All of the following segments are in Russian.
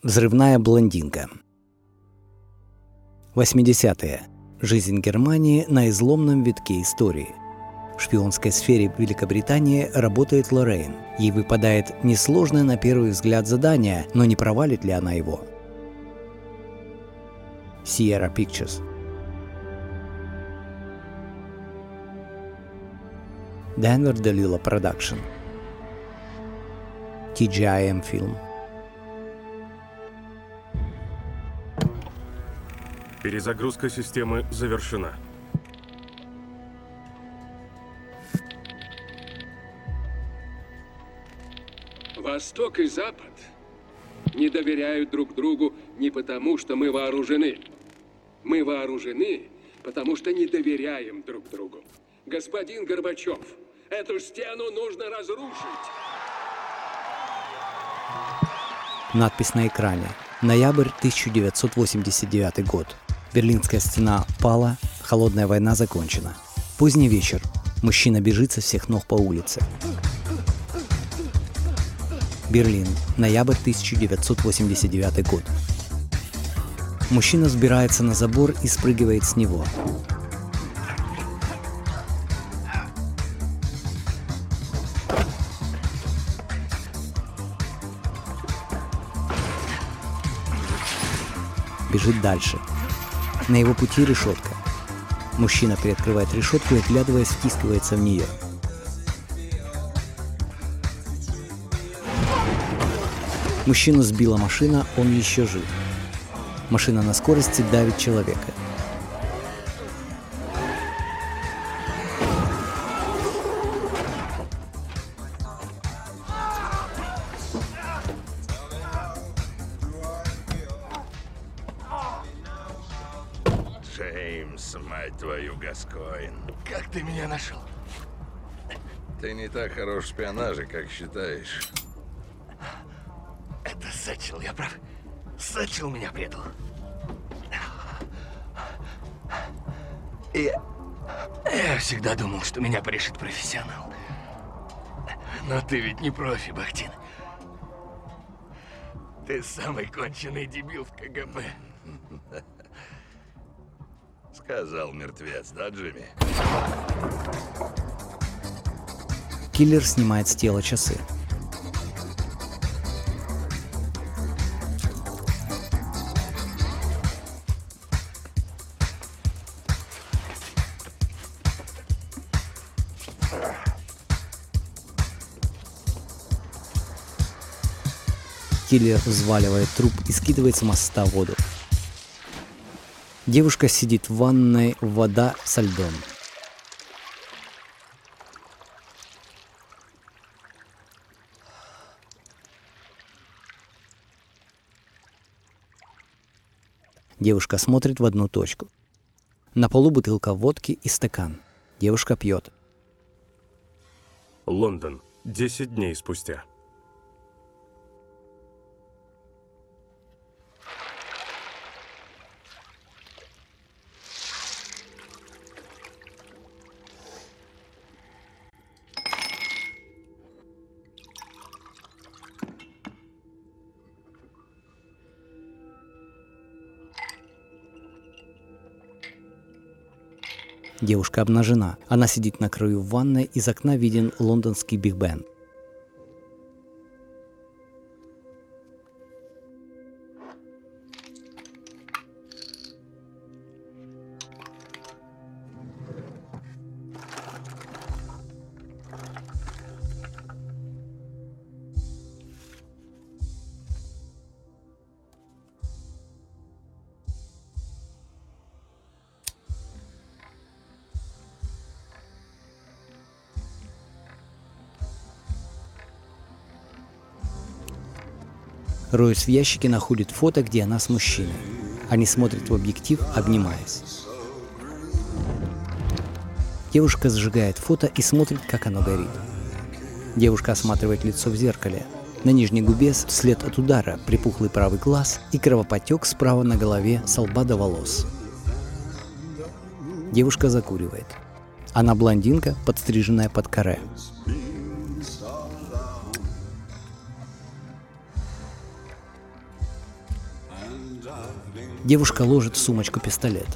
Взрывная блондинка. 80-е. Жизнь Германии на изломном витке истории. В шпионской сфере Великобритании работает Лоррейн. Ей выпадает несложное на первый взгляд задание, но не провалит ли она его? Sierra Pictures. Denver DeLillo Production. TGIM Film. Перезагрузка системы завершена. Восток и Запад не доверяют друг другу не потому, что мы вооружены. Мы вооружены, потому что не доверяем друг другу. Господин Горбачев, эту стену нужно разрушить. Надпись на экране. Ноябрь 1989 год. Берлинская стена пала, холодная война закончена. Поздний вечер. Мужчина бежит со всех ног по улице. Берлин. Ноябрь 1989 год. Мужчина взбирается на забор и спрыгивает с него. Бежит дальше. На его пути решетка. Мужчина приоткрывает решетку и, оглядываясь, втискивается в нее. Мужчину сбила машина, он еще жив. Машина на скорости давит человека. Джеймс, мать твою, Гаскоин. Как ты меня нашел? Ты не так хорош в шпионаже, как считаешь. Это Сэтчел, я прав? Сэтчел меня предал. Я всегда думал, что меня порешит профессионал. Но ты ведь не профи, Бахтин. Ты самый конченый дебил в КГБ. Сказал мертвец, да, Джимми? Киллер снимает с тела часы. Киллер взваливает труп и скидывает с моста в воду. Девушка сидит в ванной, вода со льдом. Девушка смотрит в одну точку. На полу бутылка водки и стакан. Девушка пьет. Лондон. 10 дней спустя. Девушка обнажена. Она сидит на краю ванной, из окна виден лондонский Биг Бен. Роясь в ящике, находит фото, где она с мужчиной. Они смотрят в объектив, обнимаясь. Девушка сжигает фото и смотрит, как оно горит. Девушка осматривает лицо в зеркале. На нижней губе след от удара, припухлый правый глаз и кровоподтек справа на голове с лба до волос. Девушка закуривает. Она блондинка, подстриженная под каре. Девушка ложит в сумочку пистолет.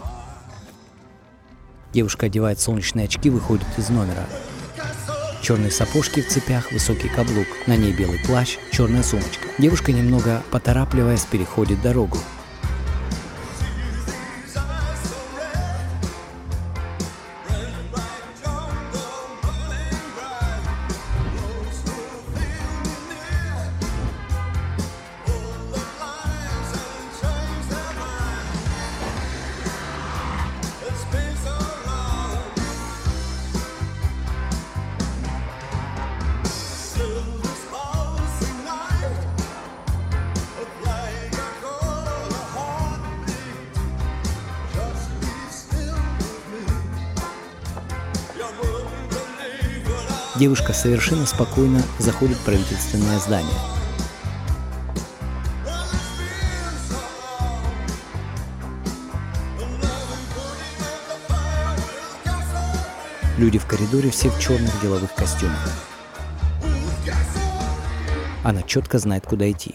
Девушка одевает солнечные очки, выходит из номера. Черные сапожки в цепях, высокий каблук. На ней белый плащ, черная сумочка. Девушка, немного поторапливаясь, переходит дорогу. Девушка совершенно спокойно заходит в правительственное здание. Люди в коридоре все в черных деловых костюмах. Она четко знает, куда идти.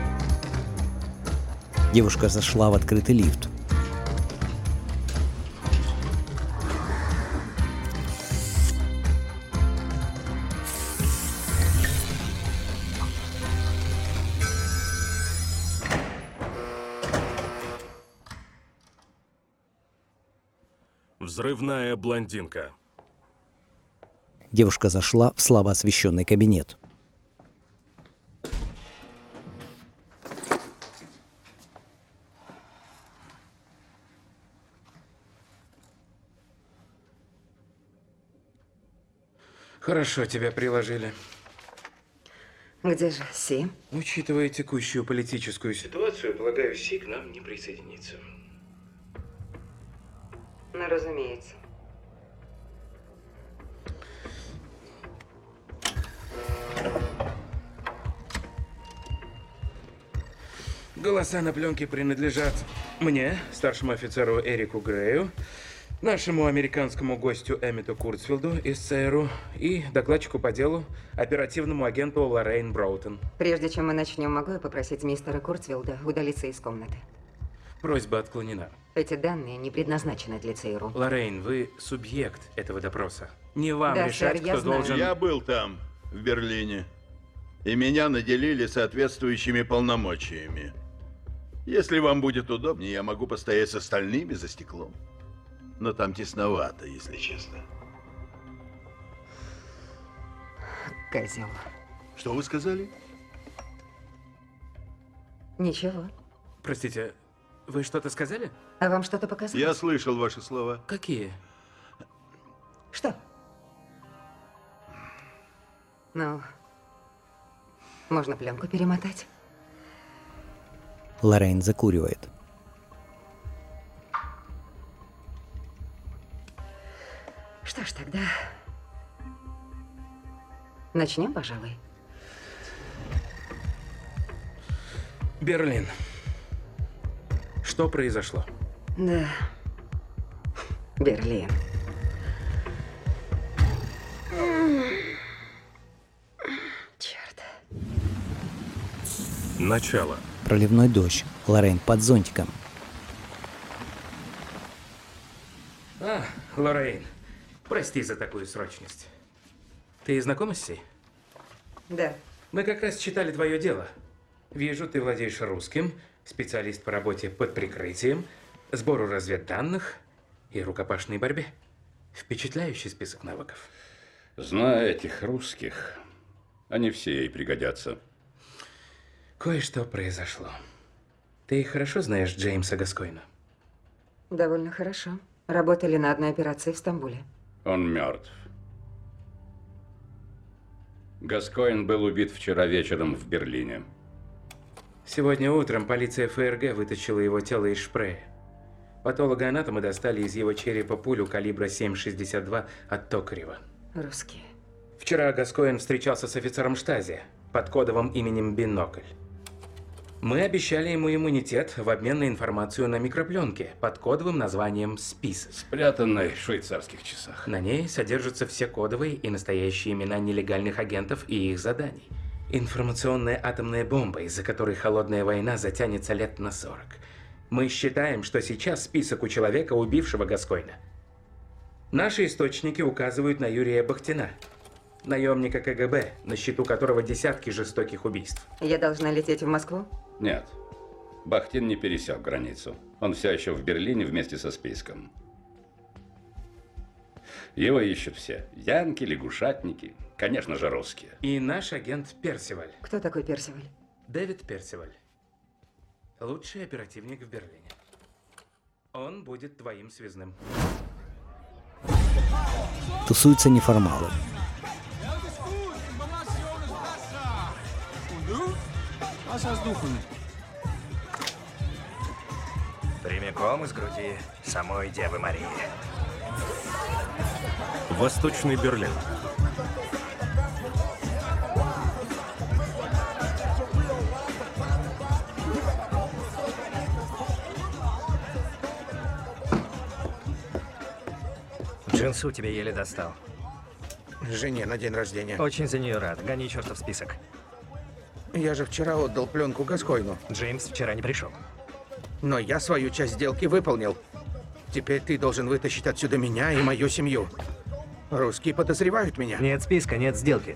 Девушка зашла в открытый лифт. Взрывная блондинка. Девушка зашла в слабо освещенный кабинет. Хорошо тебя приложили. Где же Си? Учитывая текущую политическую ситуацию, полагаю, Си к нам не присоединится. Ну, разумеется. Голоса на пленке принадлежат мне, старшему офицеру Эрику Грею, нашему американскому гостю Эммету Курцфилду из ЦРУ и докладчику по делу, оперативному агенту Лоррейн Броутон. Прежде чем мы начнем, могу я попросить мистера Курцвилда удалиться из комнаты? Просьба отклонена. Эти данные не предназначены для ЦРУ. Лоррейн, вы субъект этого допроса. Не вам Да, решать, сэр, я кто знаю. должен... Я был там, в Берлине, и меня наделили соответствующими полномочиями. Если вам будет удобнее, я могу постоять с остальными за стеклом. Но там тесновато, если честно. Козел. Что вы сказали? Ничего. Простите, вы что-то сказали? А вам что-то показалось? Я слышал ваши слова. Какие? Что? Ну, можно пленку перемотать? Лоррейн закуривает. Что ж, тогда начнем, пожалуй. Берлин. Что произошло? Да. Берлин. Черт. Начало. Проливной дождь. Лоррейн под зонтиком. А, Лоррейн, прости за такую срочность. Ты знакома с Си? Да. Мы как раз читали твое дело. Вижу, ты владеешь русским, специалист по работе под прикрытием, сбору разведданных и рукопашной борьбе. Впечатляющий список навыков. Зная этих русских, они все ей пригодятся. Кое-что произошло. Ты хорошо знаешь Джеймса Гаскойна? Довольно хорошо. Работали на одной операции в Стамбуле. Он мертв. Гаскоин был убит вчера вечером в Берлине. Сегодня утром полиция ФРГ вытащила его тело из Шпрее. Патологоанатомы достали из его черепа пулю калибра 7,62 от Токарева. Русские. Вчера Гаскоин встречался с офицером Штази под кодовым именем Бинокль. Мы обещали ему иммунитет в обмен на информацию на микропленке под кодовым названием «Спис». Спрятанной в швейцарских часах. На ней содержатся все кодовые и настоящие имена нелегальных агентов и их заданий. Информационная атомная бомба, из-за которой холодная война затянется лет на 40. Мы считаем, что сейчас список у человека, убившего Гаскойна. Наши источники указывают на Юрия Бахтина, наемника КГБ, на счету которого десятки жестоких убийств. Я должна лететь в Москву? Нет. Бахтин не пересек границу. Он все еще в Берлине вместе со списком. Его ищут все. Янки, лягушатники, конечно же, русские. И наш агент Персиваль. Кто такой Персиваль? Дэвид Персиваль. Лучший оперативник в Берлине. Он будет твоим связным. Тусуются неформалы. Прямиком из груди самой Девы Марии. Восточный Берлин. Джинсу тебе еле достал. Жене на день рождения. Очень за нее рад. Гони чертов список. Я же вчера отдал пленку Гаскойну. Джеймс вчера не пришел. Но я свою часть сделки выполнил. Теперь ты должен вытащить отсюда меня и мою семью. Русские подозревают меня. Нет списка, нет сделки.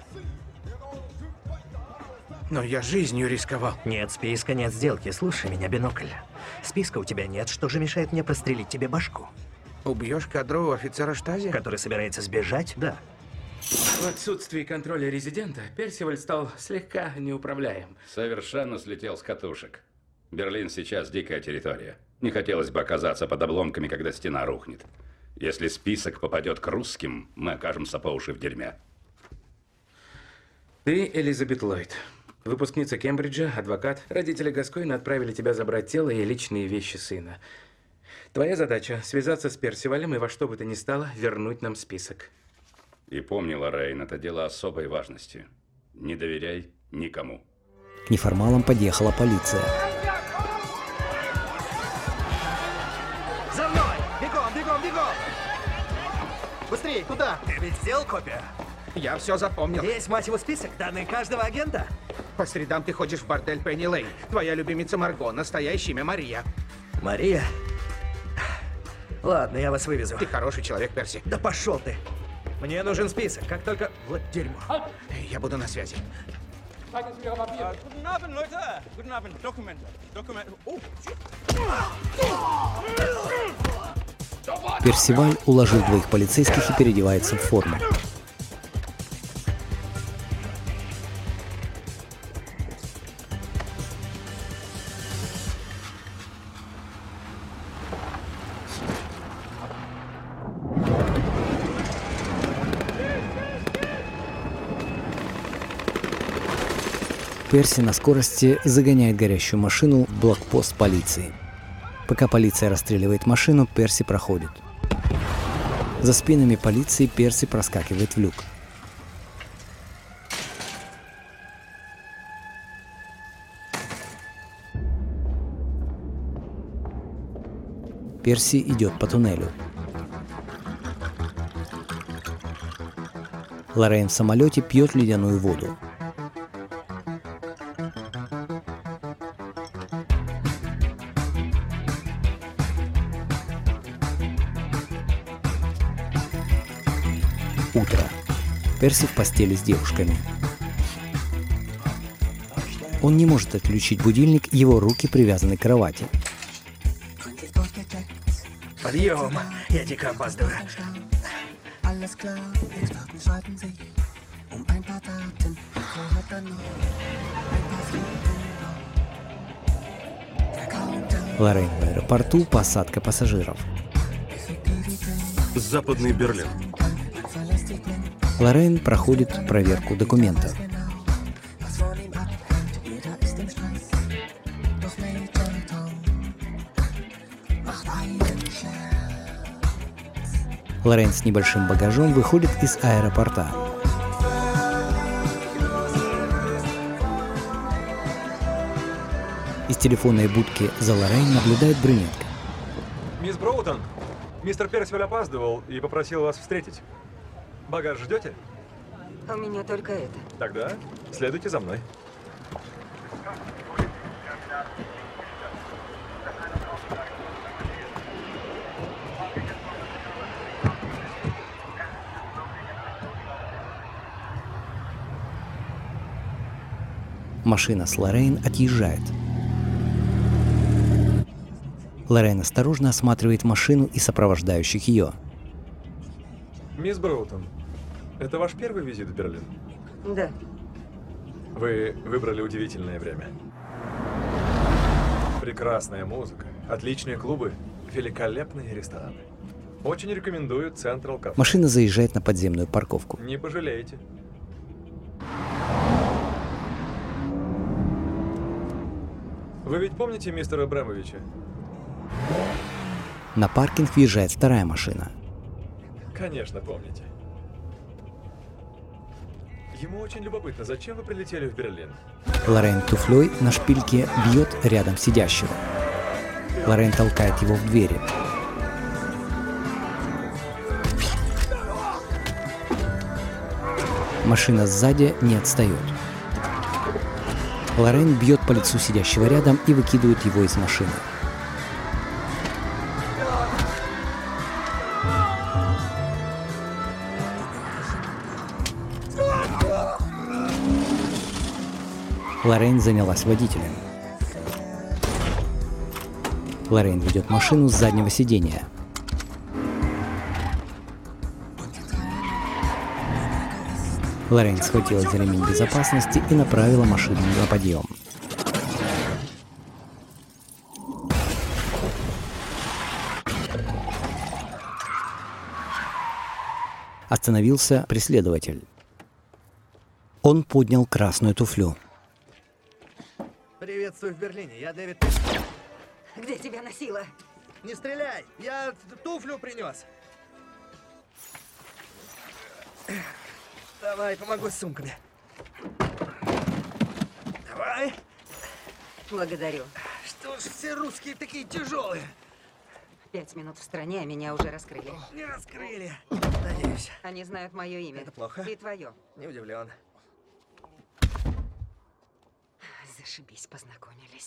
Но я жизнью рисковал. Нет списка, нет сделки. Слушай меня, бинокль. Списка у тебя нет. Что же мешает мне прострелить тебе башку? Убьешь кадрового офицера штази? Который собирается сбежать? Да. В отсутствии контроля резидента Персиваль стал слегка неуправляем. Совершенно слетел с катушек. Берлин сейчас дикая территория. Не хотелось бы оказаться под обломками, когда стена рухнет. Если список попадет к русским, мы окажемся по уши в дерьме. Ты Элизабет Ллойд. Выпускница Кембриджа, адвокат. Родители Гаскойна отправили тебя забрать тело и личные вещи сына. Твоя задача – связаться с Персивалем и во что бы то ни стало вернуть нам список. И помни, Лоррейн, это дело особой важности. Не доверяй никому. К неформалам подъехала полиция. За мной! Бегом, бегом, бегом! Быстрее, куда? Ты ведь сделал копию? Я все запомнил. Есть, мать его, список данных каждого агента? По средам ты ходишь в бордель Пенни Лейн. Твоя любимица Марго, настоящее имя Мария. Мария? Ладно, я вас вывезу. Ты хороший человек, Перси. Да пошел ты! Мне нужен список, как только... Вот дерьмо. Я буду на связи. Персиваль уложил двоих полицейских и переодевается в форму. Перси на скорости загоняет горящую машину в блокпост полиции. Пока полиция расстреливает машину, Перси проходит. За спинами полиции Перси проскакивает в люк. Перси идет по туннелю. Лоррейн в самолете пьет ледяную воду. Утро. Перси в постели с девушками. Он не может отключить будильник, его руки привязаны к кровати. Подъем! Я дико опаздываю. Лоррейн в аэропорту, посадка пассажиров. Западный Берлин. Лоррейн проходит проверку документов. Лоррейн с небольшим багажом выходит из аэропорта. Из телефонной будки за Лоррейн наблюдает брюнетка. Мисс Броутон, мистер Персиваль опаздывал и попросил вас встретить. Багаж ждете? У меня только это. Тогда следуйте за мной. Машина с Лоррейн отъезжает. Лоррейн осторожно осматривает машину и сопровождающих ее. Мисс Броутон, это ваш первый визит в Берлин? Да. Вы выбрали удивительное время. Прекрасная музыка, отличные клубы, великолепные рестораны. Очень рекомендую Централ Кафе. Машина заезжает на подземную парковку. Не пожалеете. Вы ведь помните мистера Абрамовича? На паркинг въезжает вторая машина. Конечно, помните. Ему очень любопытно, зачем вы прилетели в Берлин? Лоррейн туфлей на шпильке бьет рядом сидящего. Лоррейн толкает его в двери. Машина сзади не отстает. Лоррейн бьет по лицу сидящего рядом и выкидывает его из машины. Лоррейн занялась водителем. Лоррейн ведет машину с заднего сиденья. Лоррейн схватилась за ремень безопасности и направила машину на подъем. Остановился преследователь. Он поднял красную туфлю. Приветствую в Берлине, я Дэвид. Где тебя носило? Не стреляй, я туфлю принес. Давай, помогу с сумками. Давай. Благодарю. Что ж все русские такие тяжелые? 5 минут в стране, а меня уже раскрыли. Не раскрыли. Надеюсь. Они знают мое имя. Это плохо. И твое. Не удивлен. Зашибись, познакомились.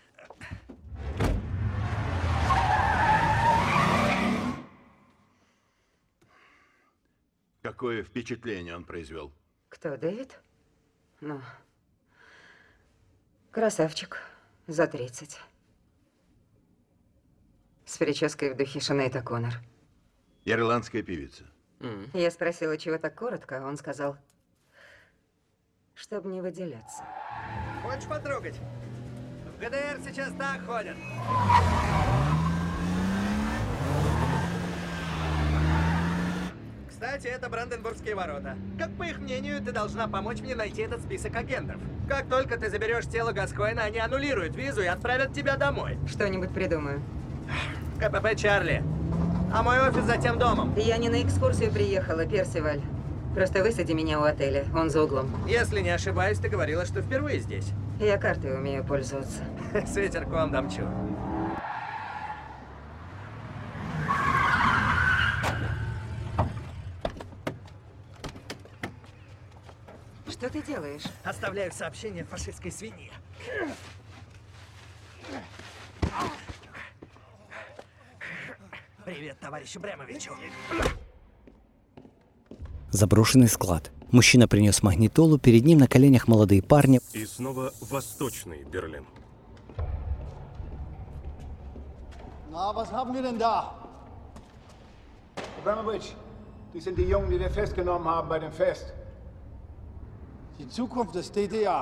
Какое впечатление он произвел? Кто, Дэвид? Ну, красавчик. За 30. С прической в духе Шанейта Коннор. Ирландская певица. Я спросила, чего так коротко, а он сказал, чтобы не выделяться. Хочешь потрогать? В ГДР сейчас так ходят. Кстати, это Бранденбургские ворота. Как по их мнению, ты должна помочь мне найти этот список агентов. Как только ты заберешь тело Гаскоина, они аннулируют визу и отправят тебя домой. Что-нибудь придумаю. КПП Чарли. А мой офис за тем домом. Я не на экскурсию приехала, Персиваль. Просто высади меня у отеля, он за углом. Если не ошибаюсь, ты говорила, что впервые здесь. Я картой умею пользоваться. С ветерком домчу. Что ты делаешь? Оставляю сообщение фашистской свиньи. Привет, товарищу Бремовичу. Заброшенный склад. Мужчина принес магнитолу, перед ним на коленях молодые парни. И снова Восточный Берлин. Na, was haben wir denn da? Abramovich, die sind die Jungen, die wir festgenommen haben bei dem Fest. Die Zukunft des DDR.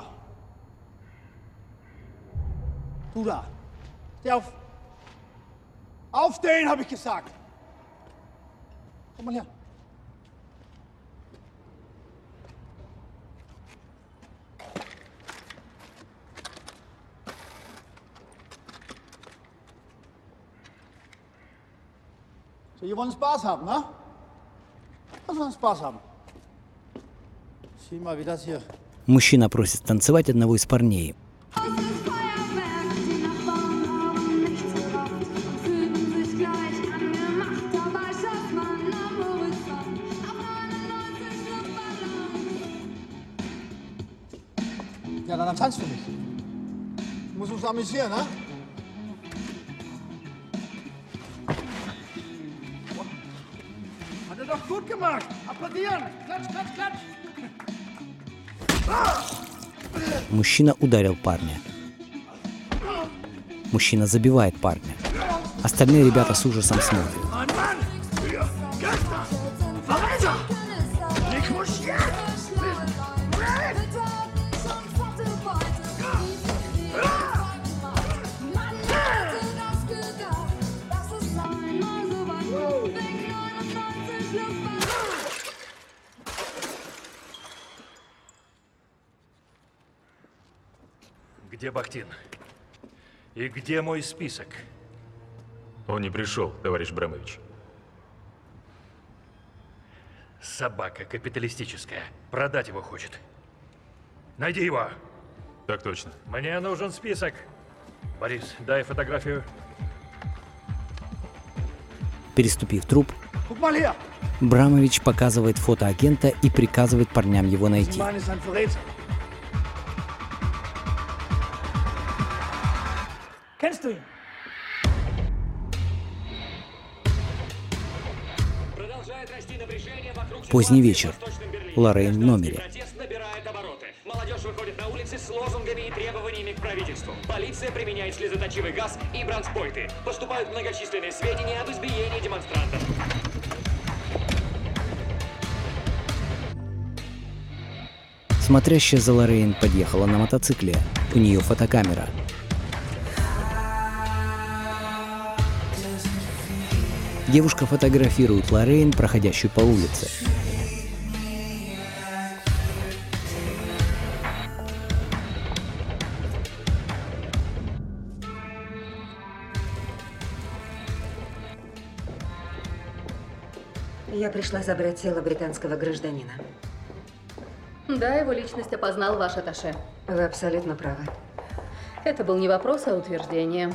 Du da. Steh auf. Aufstehen, habe ich gesagt. Komm mal her. So, ihr wollt Spaß haben, ne? Lass uns Spaß haben. Sieh mal, wie das hier. Мужчина просит танцевать одного из парней. Wann tanzt du nicht? Muss uns amüsieren, ne? Hat er doch gut gemacht. Applaudieren. Klatsch, klatsch, klatsch. Мужчина ударил парня. Мужчина забивает парня. Остальные ребята с ужасом смотрят. Где Бахтин? И где мой список? Он не пришел, товарищ Брамович. Собака капиталистическая. Продать его хочет. Найди его. Так точно. Мне нужен список. Борис, дай фотографию. Переступив труп, Брамович показывает фото агента и приказывает парням его найти. Поздний вечер. Лоррейн в номере. Молодежь выходит на улицы с лозунгами и требованиями к правительству. Полиция применяет слезоточивый газ и бронспойты. Поступают многочисленные сведения об избиении демонстрантов. Смотрящая за Лоррейн подъехала на мотоцикле. У нее фотокамера. Девушка фотографирует Лоррейн, проходящую по улице. Я пришла забрать тело британского гражданина. Да, его личность опознал ваш атташе. Вы абсолютно правы. Это был не вопрос, а утверждение.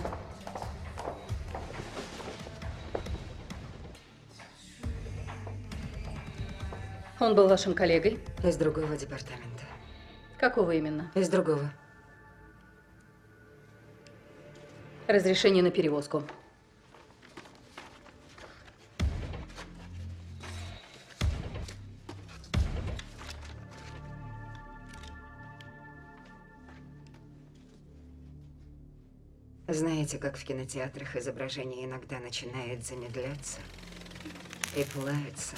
Он был вашим коллегой? Из другого департамента. Какого именно? Из другого. Разрешение на перевозку. Знаете, как в кинотеатрах изображение иногда начинает замедляться и плавится,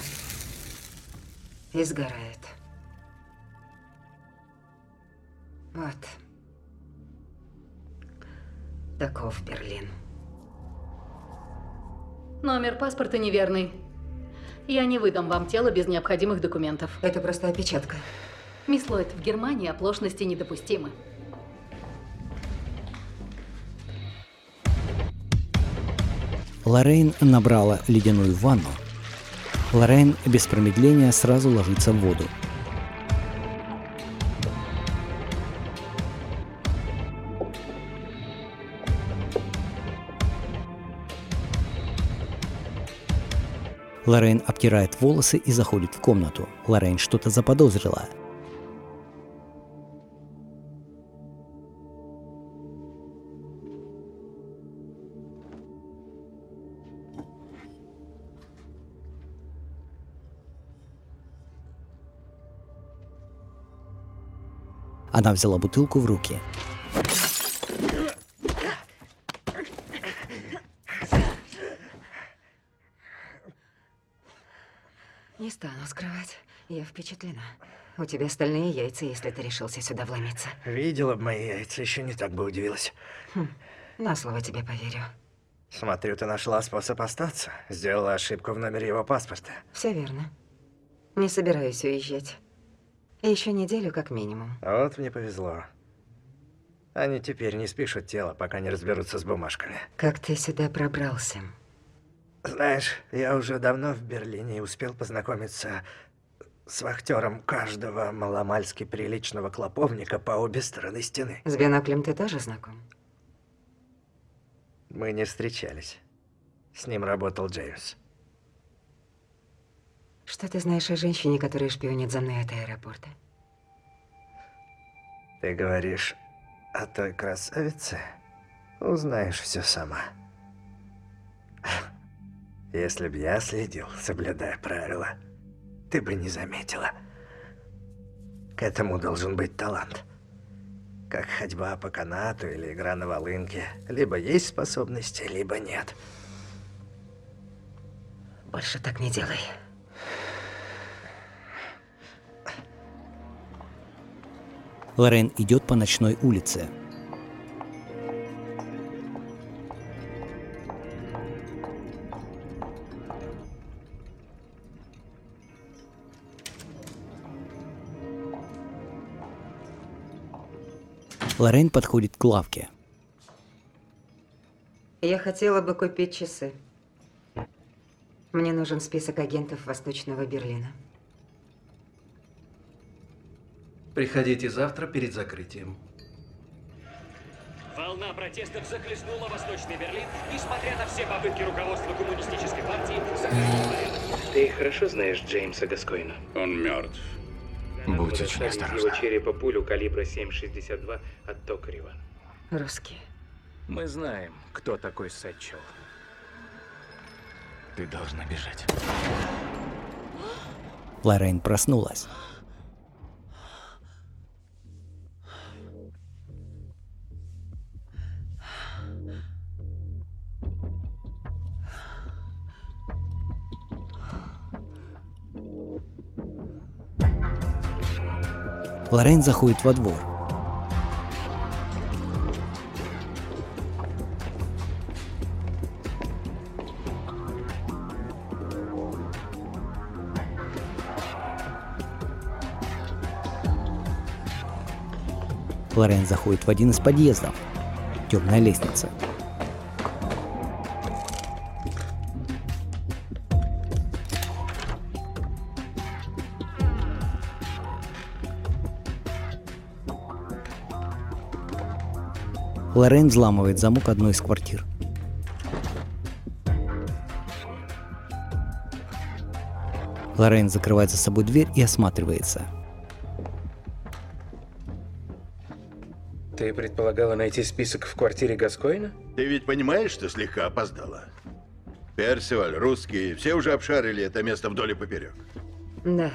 и сгорает. Вот. Таков Берлин. Номер паспорта неверный. Я не выдам вам тело без необходимых документов. Это просто опечатка. Мисс Ллойд, в Германии оплошности недопустимы. Лоррейн набрала ледяную ванну. Лоррейн без промедления сразу ложится в воду. Лоррейн обтирает волосы и заходит в комнату. Лоррейн что-то заподозрила. Она взяла бутылку в руки. Не стану скрывать. Я впечатлена. У тебя стальные яйца, если ты решился сюда вломиться. Видела бы мои яйца, еще не так бы удивилась. На слово тебе поверю. Смотрю, ты нашла способ остаться. Сделала ошибку в номере его паспорта. Все верно. Не собираюсь уезжать. Еще неделю как минимум. Вот мне повезло. Они теперь не спишут тело, пока не разберутся с бумажками. Как ты сюда пробрался? Знаешь, я уже давно в Берлине и успел познакомиться с вахтером каждого маломальски приличного клоповника по обе стороны стены. С биноклем ты тоже знаком? Мы не встречались. С ним работал Джеймс. Что ты знаешь о женщине, которая шпионит за мной от аэропорта? Ты говоришь о той красавице? Узнаешь все сама. Если б я следил, соблюдая правила, ты бы не заметила. К этому должен быть талант. Как ходьба по канату или игра на волынке. Либо есть способности, либо нет. Больше так не делай. Лорен идет по ночной улице. Лорен подходит к лавке. Я хотела бы купить часы. Мне нужен список агентов Восточного Берлина. Приходите завтра перед закрытием. Волна протестов захлестнула Восточный Берлин, несмотря на все попытки руководства коммунистической партии сохранить порядок. Ты хорошо знаешь Джеймса Гаскойна? Он мертв. Будь очень осторожна. Его черепа пулю калибра 7,62 от Токарева. Русские. Мы знаем, кто такой Сэтчел. Ты должна бежать. Лорен проснулась. Лорен заходит во двор. Лорен заходит в один из подъездов. Темная лестница. Лорен взламывает замок одной из квартир. Лорен закрывает за собой дверь и осматривается. Ты предполагала найти список в квартире Гаскойна? Ты ведь понимаешь, что слегка опоздала? Персиваль, русские, все уже обшарили это место вдоль и поперек. Да.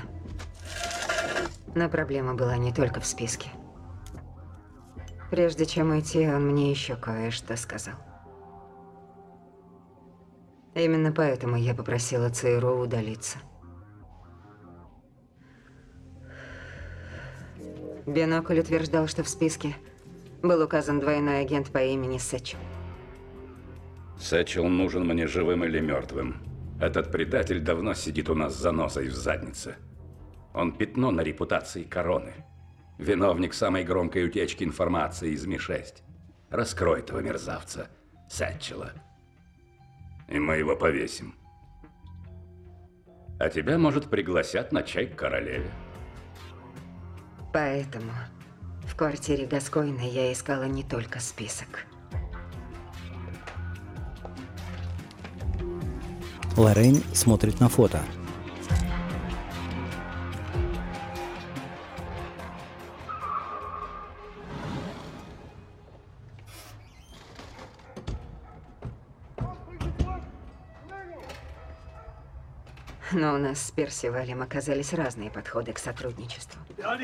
Но проблема была не только в списке. Прежде чем уйти, он мне еще кое-что сказал. Именно поэтому я попросила ЦРУ удалиться. Бинокль утверждал, что в списке был указан двойной агент по имени Сэтчел. Сэтчел нужен мне живым или мертвым. Этот предатель давно сидит у нас с занозой в заднице. Он пятно на репутации короны. Виновник самой громкой утечки информации из Ми-6. Раскрой этого мерзавца, Сэтчела. И мы его повесим. А тебя, может, пригласят на чай к королеве. Поэтому в квартире Гаскойна я искала не только список. Лорен смотрит на фото. Но у нас с Персивалем оказались разные подходы к сотрудничеству.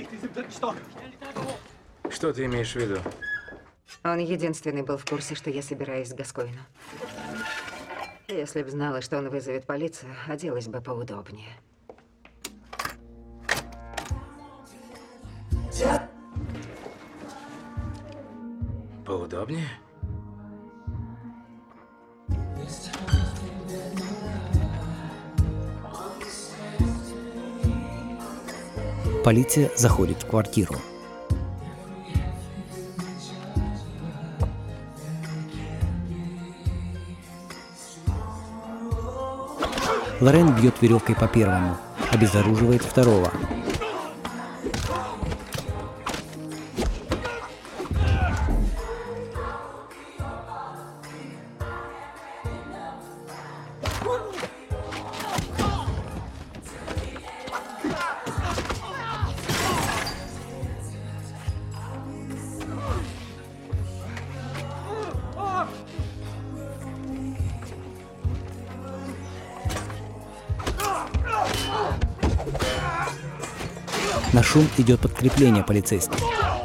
Что ты имеешь в виду? Он единственный был в курсе, что я собираюсь к Гаскойну. Если б знала, что он вызовет полицию, оделась бы поудобнее. Поудобнее? Полиция заходит в квартиру. Лорен бьет веревкой по первому, обезоруживает второго. На шум идет подкрепление полицейских.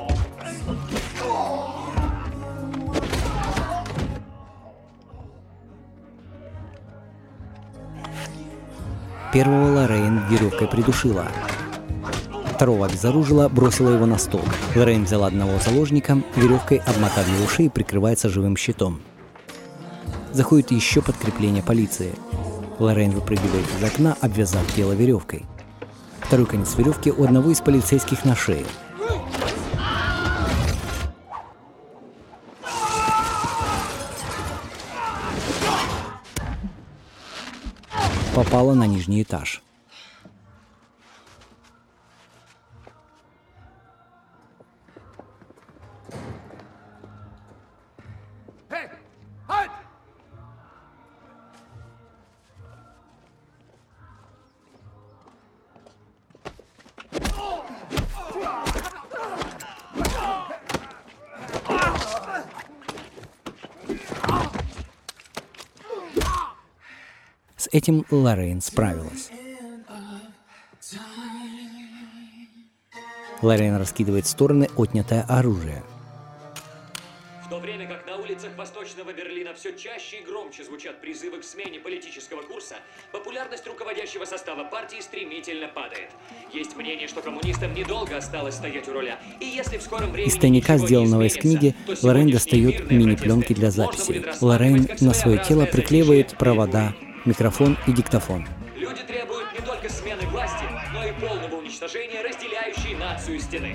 Первого Лоррейн веревкой придушила. Второго обезоружила, бросила его на стол. Лоррейн взяла одного заложника, веревкой обмотав его шею и прикрывается живым щитом. Заходит еще подкрепление полиции. Лоррейн выпрыгивает из окна, обвязав тело веревкой. Второй конец веревки у одного из полицейских на шее. Попала на нижний этаж. С этим Лоррейн справилась. Лоррейн раскидывает в стороны отнятое оружие. В то время как на улицах Восточного Берлина все чаще и громче звучат призывы к смене политического курса, популярность руководящего состава партии стремительно падает. Есть мнение, что коммунистам недолго осталось стоять у руля, и если в скором времени из тайника, сделанного из книги, Лоррейн достает мини-пленки для записи. Лоррейн на свое тело приклеивает провода, микрофон и диктофон. Люди требуют не только смены власти, но и полного уничтожения разделяющей нацию стены.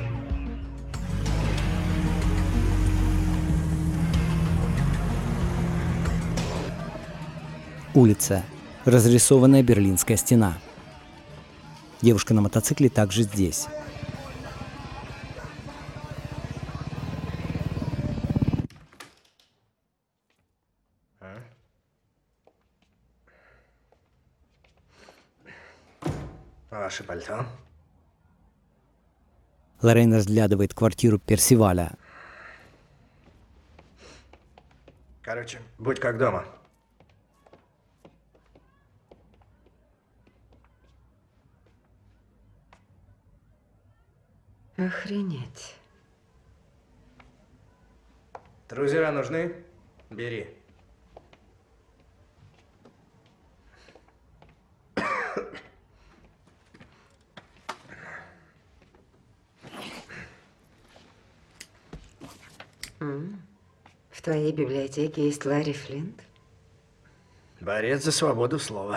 Улица. Разрисованная Берлинская стена. Девушка на мотоцикле также здесь. Ваше пальто. Лоррейн разглядывает квартиру Персиваля. Короче, будь как дома. Охренеть. Друзья нужны? Бери. В твоей библиотеке есть Ларри Флинт? Борец за свободу слова.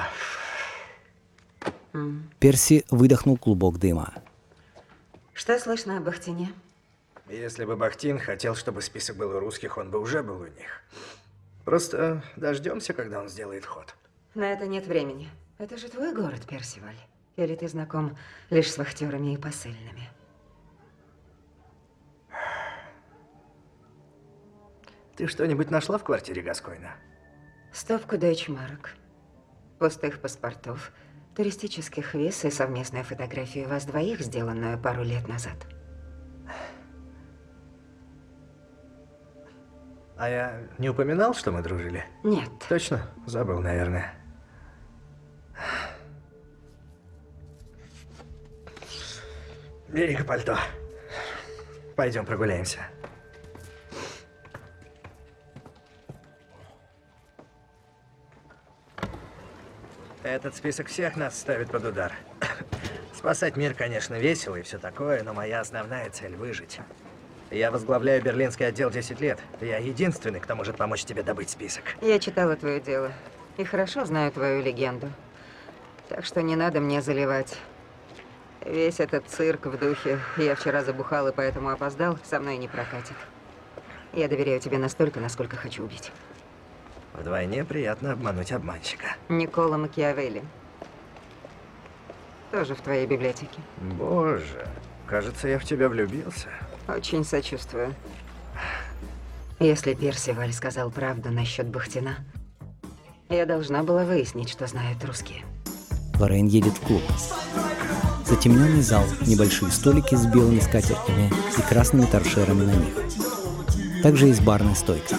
Перси выдохнул клубок дыма. Что слышно о Бахтине? Если бы Бахтин хотел, чтобы список был у русских, он бы уже был у них. Просто дождемся, когда он сделает ход. На это нет времени. Это же твой город, Персиваль. Или ты знаком лишь с вахтерами и посыльными? Ты что-нибудь нашла в квартире Гаскойна? Стопку дойчмарок, пустых паспортов, туристических виз и совместную фотографию вас двоих, сделанную пару лет назад. А я не упоминал, что мы дружили? Нет. Точно? Забыл, наверное. Бери-ка пальто. Пойдем прогуляемся. Этот список всех нас ставит под удар. Спасать мир, конечно, весело и все такое, но моя основная цель – выжить. Я возглавляю берлинский отдел 10 лет. Я единственный, кто может помочь тебе добыть список. Я читала твое дело и хорошо знаю твою легенду. Так что не надо мне заливать. Весь этот цирк в духе «я вчера забухал и поэтому опоздал» со мной не прокатит. Я доверяю тебе настолько, насколько хочу убить. Вдвойне приятно обмануть обманщика. Никколо Макиавелли. Тоже в твоей библиотеке. Боже, кажется, я в тебя влюбился. Очень сочувствую. Если Персиваль сказал правду насчет Бахтина, я должна была выяснить, что знают русские. Лоррейн едет в клуб. Затемненный зал, небольшие столики с белыми скатертями и красными торшерами на них. Также есть барная стойка.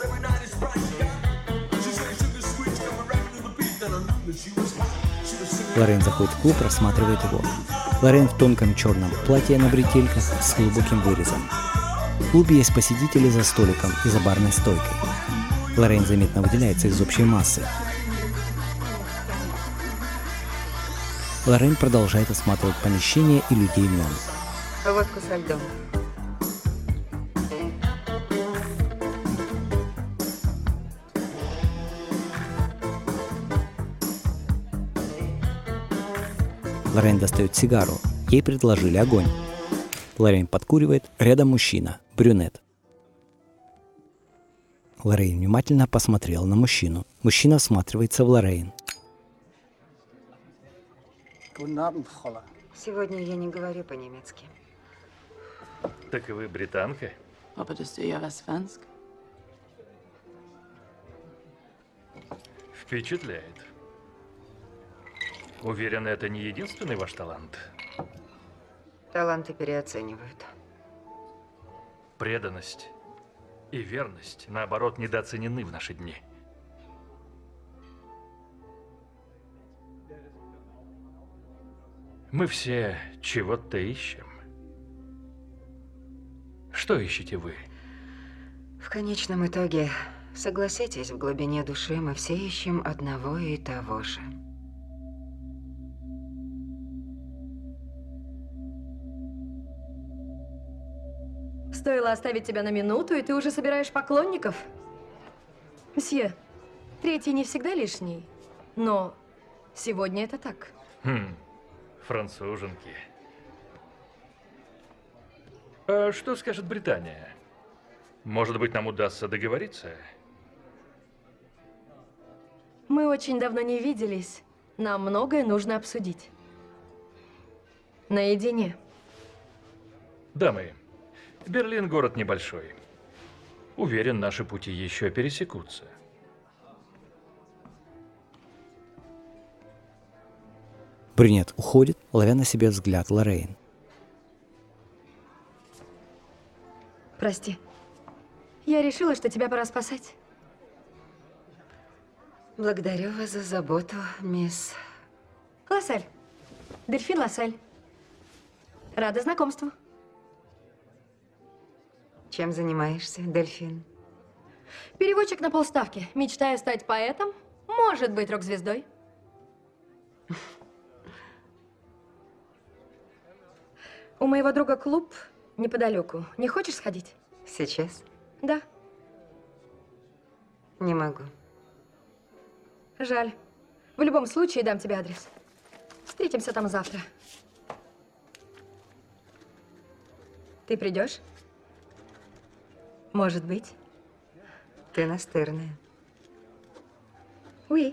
She was singing Лоррейн заходит в клуб, рассматривает его. Лоррейн в тонком черном платье на бретельках с глубоким вырезом. В клубе есть посетители за столиком и за барной стойкой. Лоррейн заметно выделяется из общей массы. Лоррейн продолжает осматривать помещение и людей в нем. Водку со льдом. Лоррейн достает сигару. Ей предложили огонь. Лоррейн подкуривает. Рядом мужчина. Брюнет. Лоррейн внимательно посмотрела на мужчину. Мужчина всматривается в Лоррейн. Сегодня я не говорю по-немецки. Так и вы британка? Впечатляет. Уверен, это не единственный ваш талант. Таланты переоценивают. Преданность и верность, наоборот, недооценены в наши дни. Мы все чего-то ищем. Что ищете вы? В конечном итоге, согласитесь, в глубине души мы все ищем одного и того же. Стоило оставить тебя на минуту, и ты уже собираешь поклонников? Мсье, третий не всегда лишний, но сегодня это так. Француженки. А что скажет Британия? Может быть, нам удастся договориться? Мы очень давно не виделись. Нам многое нужно обсудить. Наедине. Дамы, Берлин город небольшой. Уверен, наши пути еще пересекутся. Брюнет уходит, ловя на себе взгляд Лоррейн. Прости. Я решила, что тебя пора спасать. Благодарю вас за заботу, мисс... Лассель. Дельфин Лассель. Рада знакомству. Чем занимаешься, Дельфин? Переводчик на полставки. Мечтаю стать поэтом, может быть, рок-звездой. У моего друга клуб неподалеку. Не хочешь сходить? Сейчас? Да. Не могу. Жаль. В любом случае дам тебе адрес. Встретимся там завтра. Ты придешь? Может быть. Ты настырная. Уи.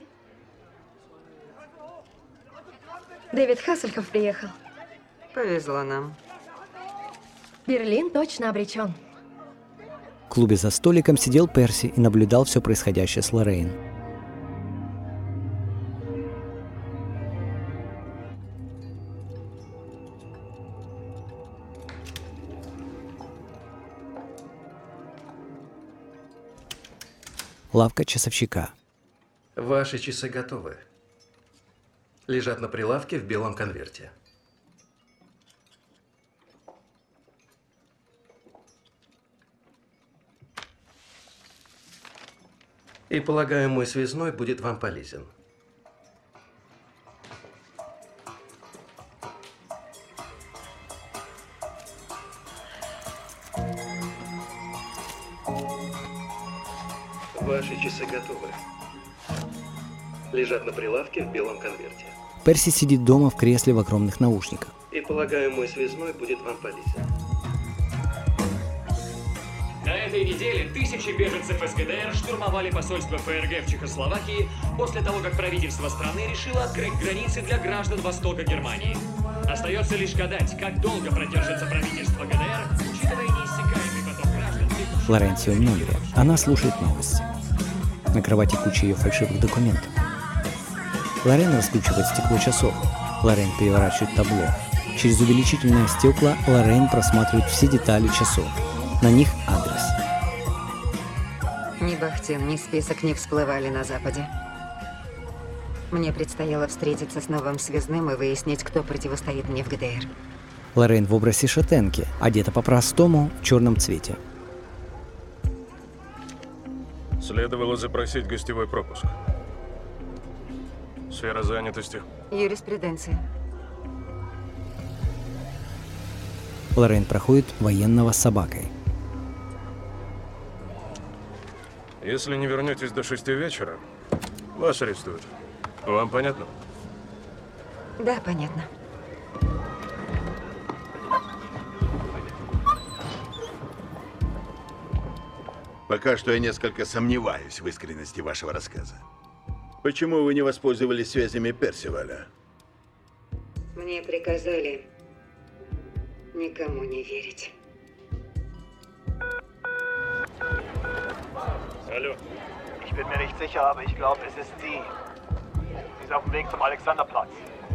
Дэвид Хассельхоф приехал. Повезло нам. Берлин точно обречен. В клубе за столиком сидел Перси и наблюдал все происходящее с Лоррейн. Лавка часовщика. Ваши часы готовы. Лежат на прилавке в белом конверте. И, полагаю, мой связной будет вам полезен. Ваши часы готовы. Лежат на прилавке в белом конверте. Перси сидит дома в кресле в огромных наушниках. И, полагаю, мой связной будет вам полезен. На этой неделе тысячи беженцев из ГДР штурмовали посольство ФРГ в Чехословакии после того, как правительство страны решило открыть границы для граждан востока Германии. Остается лишь гадать, как долго продержится правительство ГДР, учитывая неиссякаемый поток граждан. Лоррейн в своем номере. Она слушает новости. На кровати куча ее фальшивых документов. Лоррейн раскручивает стекло часов. Лоррейн переворачивает табло. Через увеличительные стекла Лоррейн просматривает все детали часов. На них адрес. Ни Бахтин, ни список не всплывали на Западе. Мне предстояло встретиться с новым связным и выяснить, кто противостоит мне в ГДР. Лоррейн в образе шатенки, одета по-простому в черном цвете. Следовало запросить гостевой пропуск. Сфера занятости. Юриспруденция. Лоррейн проходит военного с собакой. Если не вернетесь до 6 вечера, вас арестуют. Вам понятно? Да, понятно. Пока что я несколько сомневаюсь в искренности вашего рассказа. Почему вы не воспользовались связями Персиваля? Мне приказали никому не верить. Алло. Ich bin mir nicht sicher, aber ich glaube, es ist sie. Sie ist auf dem Weg zum Alexanderplatz.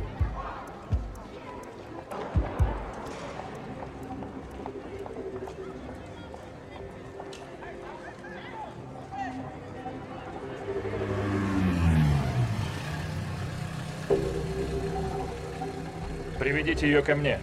Приведите ее ко мне.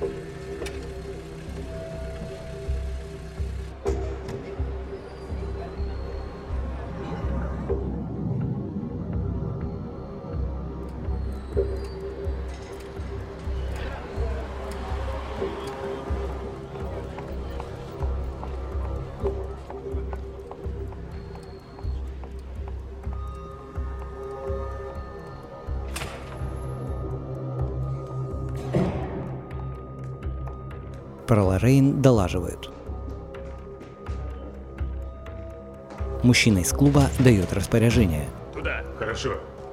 Про Лоррейн долаживают. Мужчина из клуба дает распоряжение. Туда. Хорошо.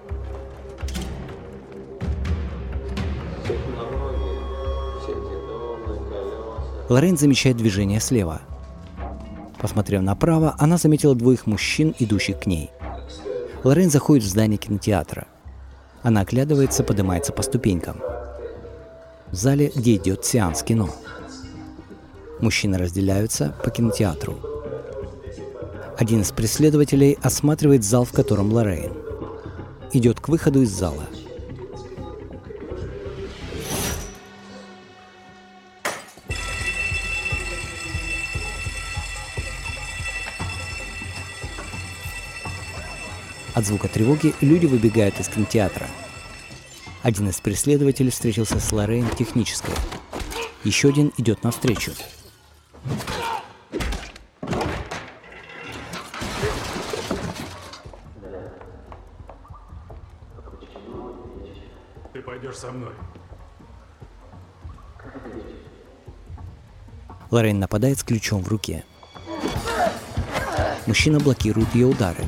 Лоррейн замечает движение слева. Посмотрев направо, она заметила двоих мужчин, идущих к ней. Лоррейн заходит в здание кинотеатра. Она оглядывается, поднимается по ступенькам. В зале, где идет сеанс кино. Мужчины разделяются по кинотеатру. Один из преследователей осматривает зал, в котором Лоррейн. Идет к выходу из зала. От звука тревоги люди выбегают из кинотеатра. Один из преследователей встретился с Лоррейн в технической. Еще один идет навстречу. Ты пойдешь со мной. Лоррейн нападает с ключом в руке. Мужчина блокирует ее удары.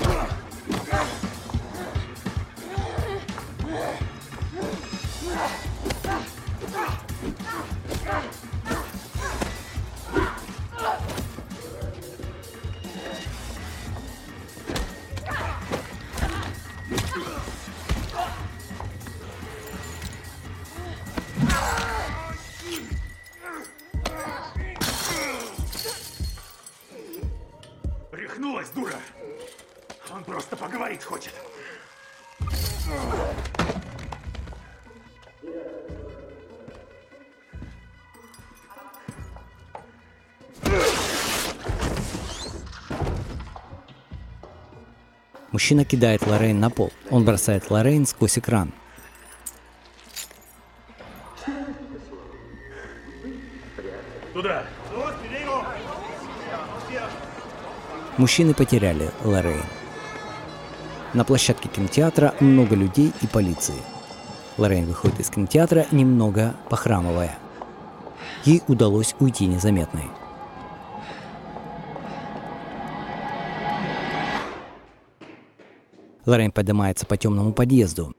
Рехнулась, дура! Он просто поговорить хочет. Мужчина кидает Лоррейн на пол. Он бросает Лоррейн сквозь экран. Туда. Мужчины потеряли Лоррейн. На площадке кинотеатра много людей и полиции. Лоррейн выходит из кинотеатра, немного похрамывая. Ей удалось уйти незаметной. Лоррейн поднимается по темному подъезду.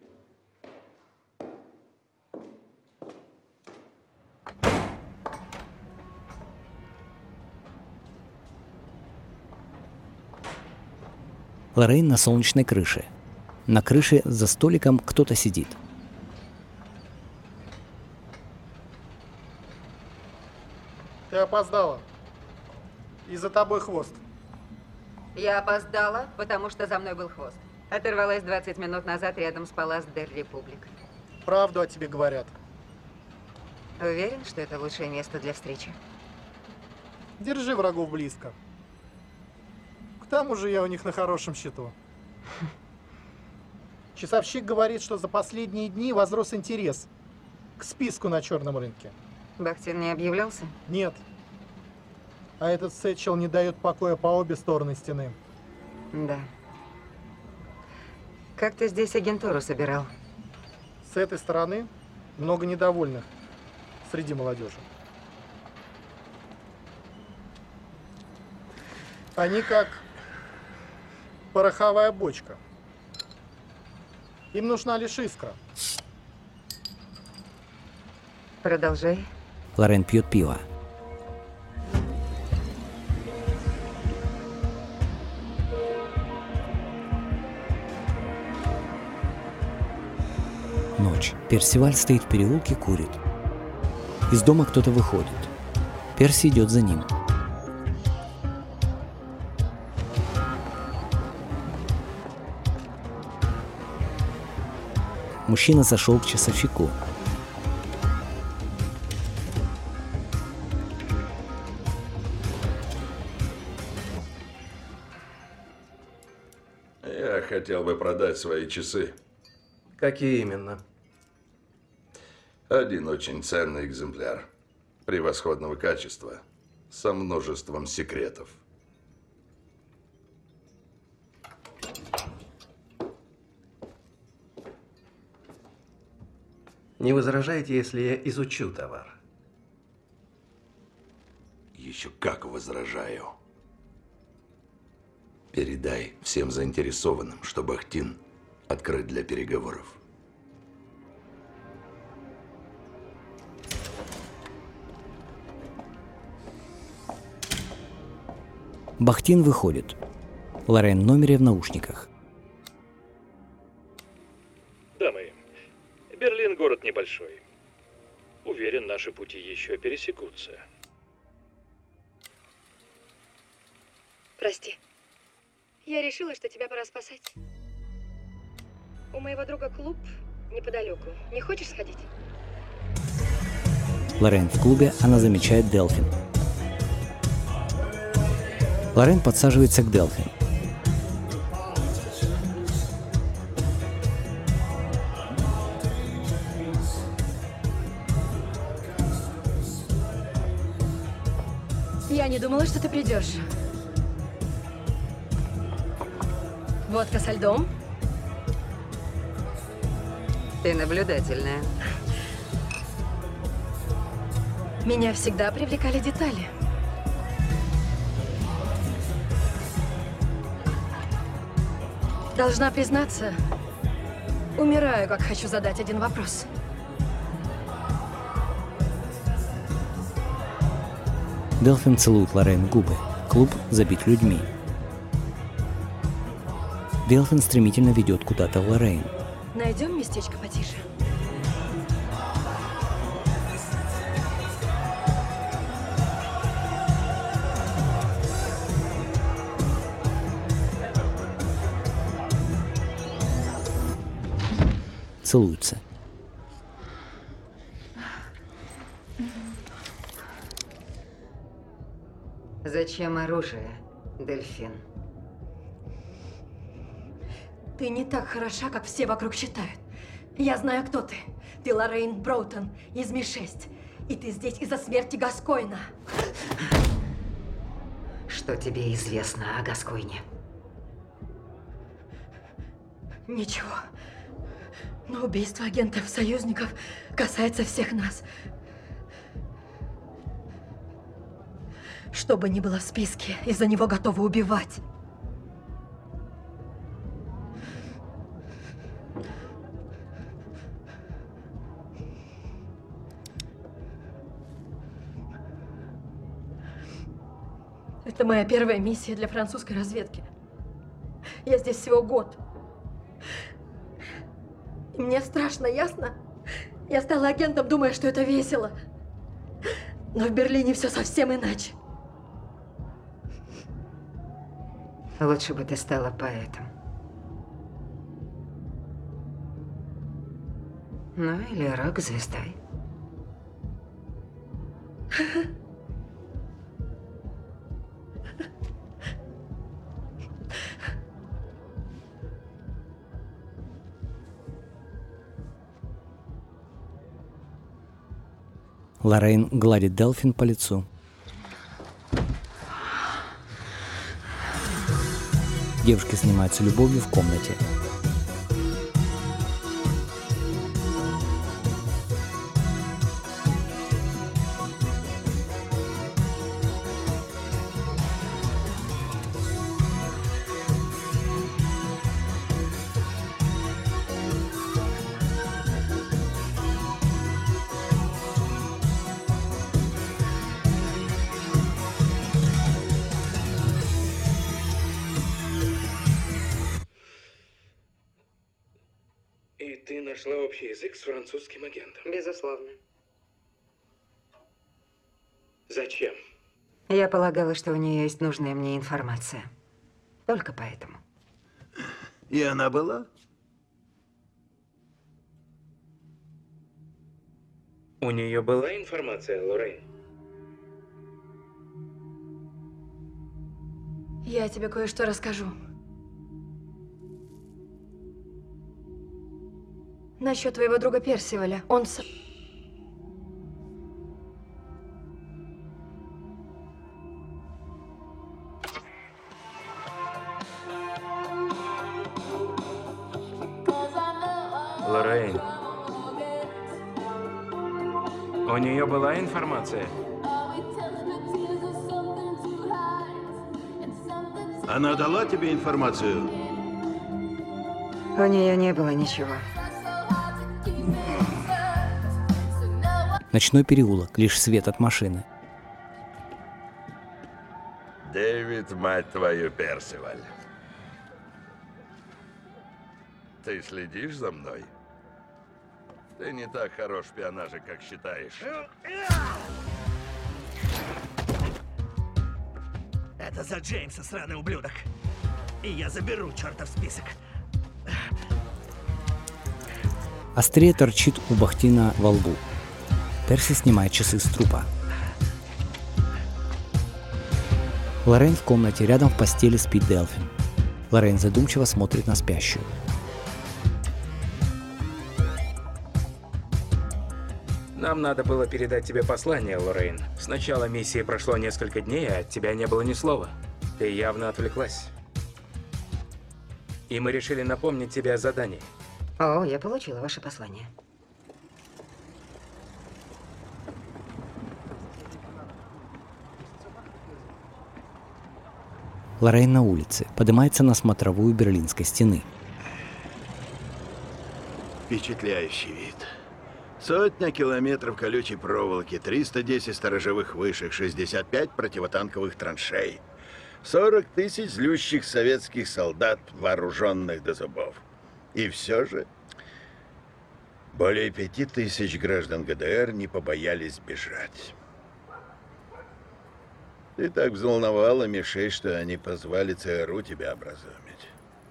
Лоррейн на солнечной крыше. На крыше за столиком кто-то сидит. Ты опоздала. И за тобой хвост. Я опоздала, потому что за мной был хвост. Оторвалась 20 минут назад рядом с Палас Дель Републик. Правду о тебе говорят. Уверен, что это лучшее место для встречи? Держи врагов близко. К тому же я у них на хорошем счету. Часовщик говорит, что за последние дни возрос интерес к списку на черном рынке. Бахтин не объявлялся? Нет. А этот Сэтчел не дает покоя по обе стороны стены. Да. Как ты здесь агентуру собирал? С этой стороны много недовольных среди молодежи. Они как пороховая бочка. Им нужна лишь искра. Продолжай. Лорен пьет пиво. Ночь. Персиваль стоит в переулке, курит. Из дома кто-то выходит. Перси идет за ним. Мужчина зашел к часовщику. Я хотел бы продать свои часы. Какие именно? Один очень ценный экземпляр. Превосходного качества. Со множеством секретов. Не возражаете, если я изучу товар? Еще как возражаю. Передай всем заинтересованным, что Бахтин открыт для переговоров. Бахтин выходит. Лорен в номере в наушниках. Дамы, Берлин город небольшой. Уверен, наши пути еще пересекутся. Прости. Я решила, что тебя пора спасать. У моего друга клуб неподалеку. Не хочешь сходить? Лорен в клубе, она замечает Делфин. Лорен подсаживается к Делфин. Я не думала, что ты придешь. Водка со льдом. Ты наблюдательная. Меня всегда привлекали детали. Должна признаться, умираю, как хочу задать один вопрос. Делфин целует Лорен в губы. Клуб забит людьми. Делфин стремительно ведет куда-то Лорен. Найдем местечко потише. Целуются. Зачем оружие, Дельфин? Ты не так хороша, как все вокруг считают. Я знаю, кто ты. Ты Лорен Броутон из Ми-6. И ты здесь из-за смерти Гаскойна. Что тебе известно о Гаскойне? Ничего. Но убийство агентов-союзников касается всех нас. Что бы ни было в списке, из-за него готовы убивать. Это моя первая миссия для французской разведки. Я здесь всего год. И мне страшно, ясно? Я стала агентом, думая, что это весело. Но в Берлине все совсем иначе. Лучше бы ты стала поэтом. Ну, или рок-звездой. Лоррейн гладит Делфин по лицу. Девушки занимаются любовью в комнате. И ты нашла общий язык с французским агентом? Безусловно. Зачем? Я полагала, что у нее есть нужная мне информация. Только поэтому. И она была? У нее была информация, Лоррейн? Я тебе кое-что расскажу. Насчет твоего друга Персиваля. Он с... Лоррейн. У нее была информация? Она дала тебе информацию? У нее не было ничего. Ночной переулок, лишь свет от машины. Дэвид, мать твою, Персиваль. Ты следишь за мной? Ты не так хорош в шпионаже, как считаешь. Это за Джеймса, сраный ублюдок. И я заберу чертов список. Острее торчит у Бахтина во лбу. Перси снимает часы с трупа. Лоррейн в комнате, рядом в постели спит Делфин. Лоррейн задумчиво смотрит на спящую. Нам надо было передать тебе послание, Лоррейн. С начала миссии прошло несколько дней, а от тебя не было ни слова. Ты явно отвлеклась. И мы решили напомнить тебе о задании. О, я получила ваше послание. Лоррейн на улице, поднимается на смотровую Берлинской стены. Впечатляющий вид. 100 километров колючей проволоки, 310 сторожевых вышек, 65 противотанковых траншей, 40 тысяч злющих советских солдат, вооруженных до зубов. И все же более 5000 граждан ГДР не побоялись бежать. Ты так взволновала мишей, что они позвали ЦРУ тебя образумить.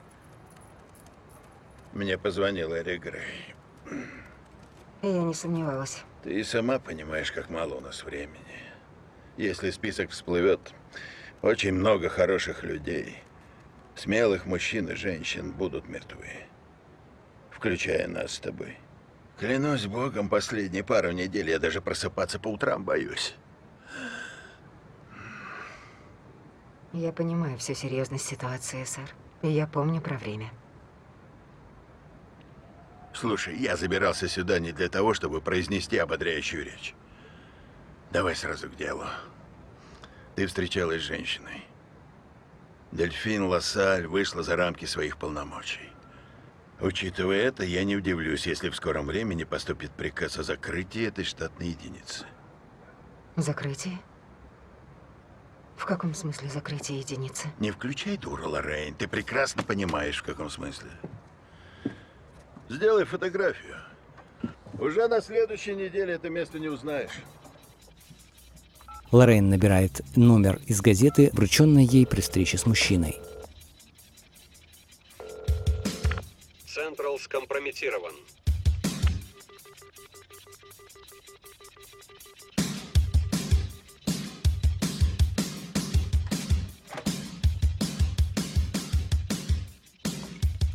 Мне позвонил Эрик Грей. Я не сомневалась. Ты и сама понимаешь, как мало у нас времени. Если список всплывет, очень много хороших людей, смелых мужчин и женщин будут мертвы. Включая нас с тобой. Клянусь богом, последние пару недель я даже просыпаться по утрам боюсь. Я понимаю всю серьезность ситуации, сэр. И я помню про время. Слушай, я забирался сюда не для того, чтобы произнести ободряющую речь. Давай сразу к делу. Ты встречалась с женщиной. Дельфин Лассаль вышла за рамки своих полномочий. Учитывая это, я не удивлюсь, если в скором времени поступит приказ о закрытии этой штатной единицы. Закрытие? В каком смысле закрытие единицы? Не включай дуру, Лоррейн. Ты прекрасно понимаешь, в каком смысле. Сделай фотографию. Уже на следующей неделе это место не узнаешь. Лоррейн набирает номер из газеты, врученной ей при встрече с мужчиной. Централ скомпрометирован.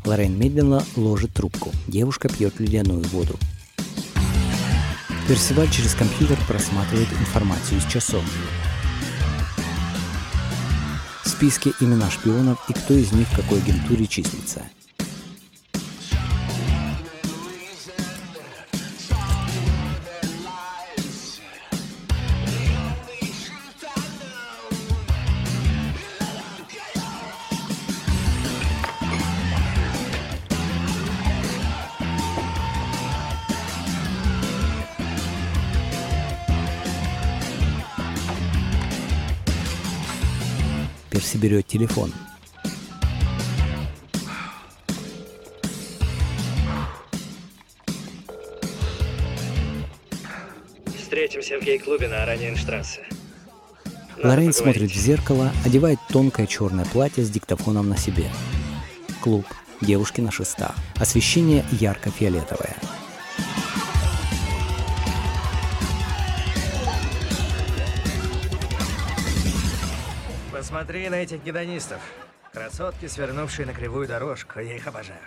Лоррейн медленно ложит трубку. Девушка пьет ледяную воду. Персиваль через компьютер просматривает информацию из часов. В списке имена шпионов и кто из них в какой агентуре числится. Перси берет телефон. Встретимся в гей-клубе на Ораньенштрассе. Лоррейн смотрит в зеркало, одевает тонкое черное платье с диктофоном на себе. Клуб. Девушки на шестах. Освещение ярко-фиолетовое. Посмотри на этих гедонистов. Красотки, свернувшие на кривую дорожку. Я их обожаю.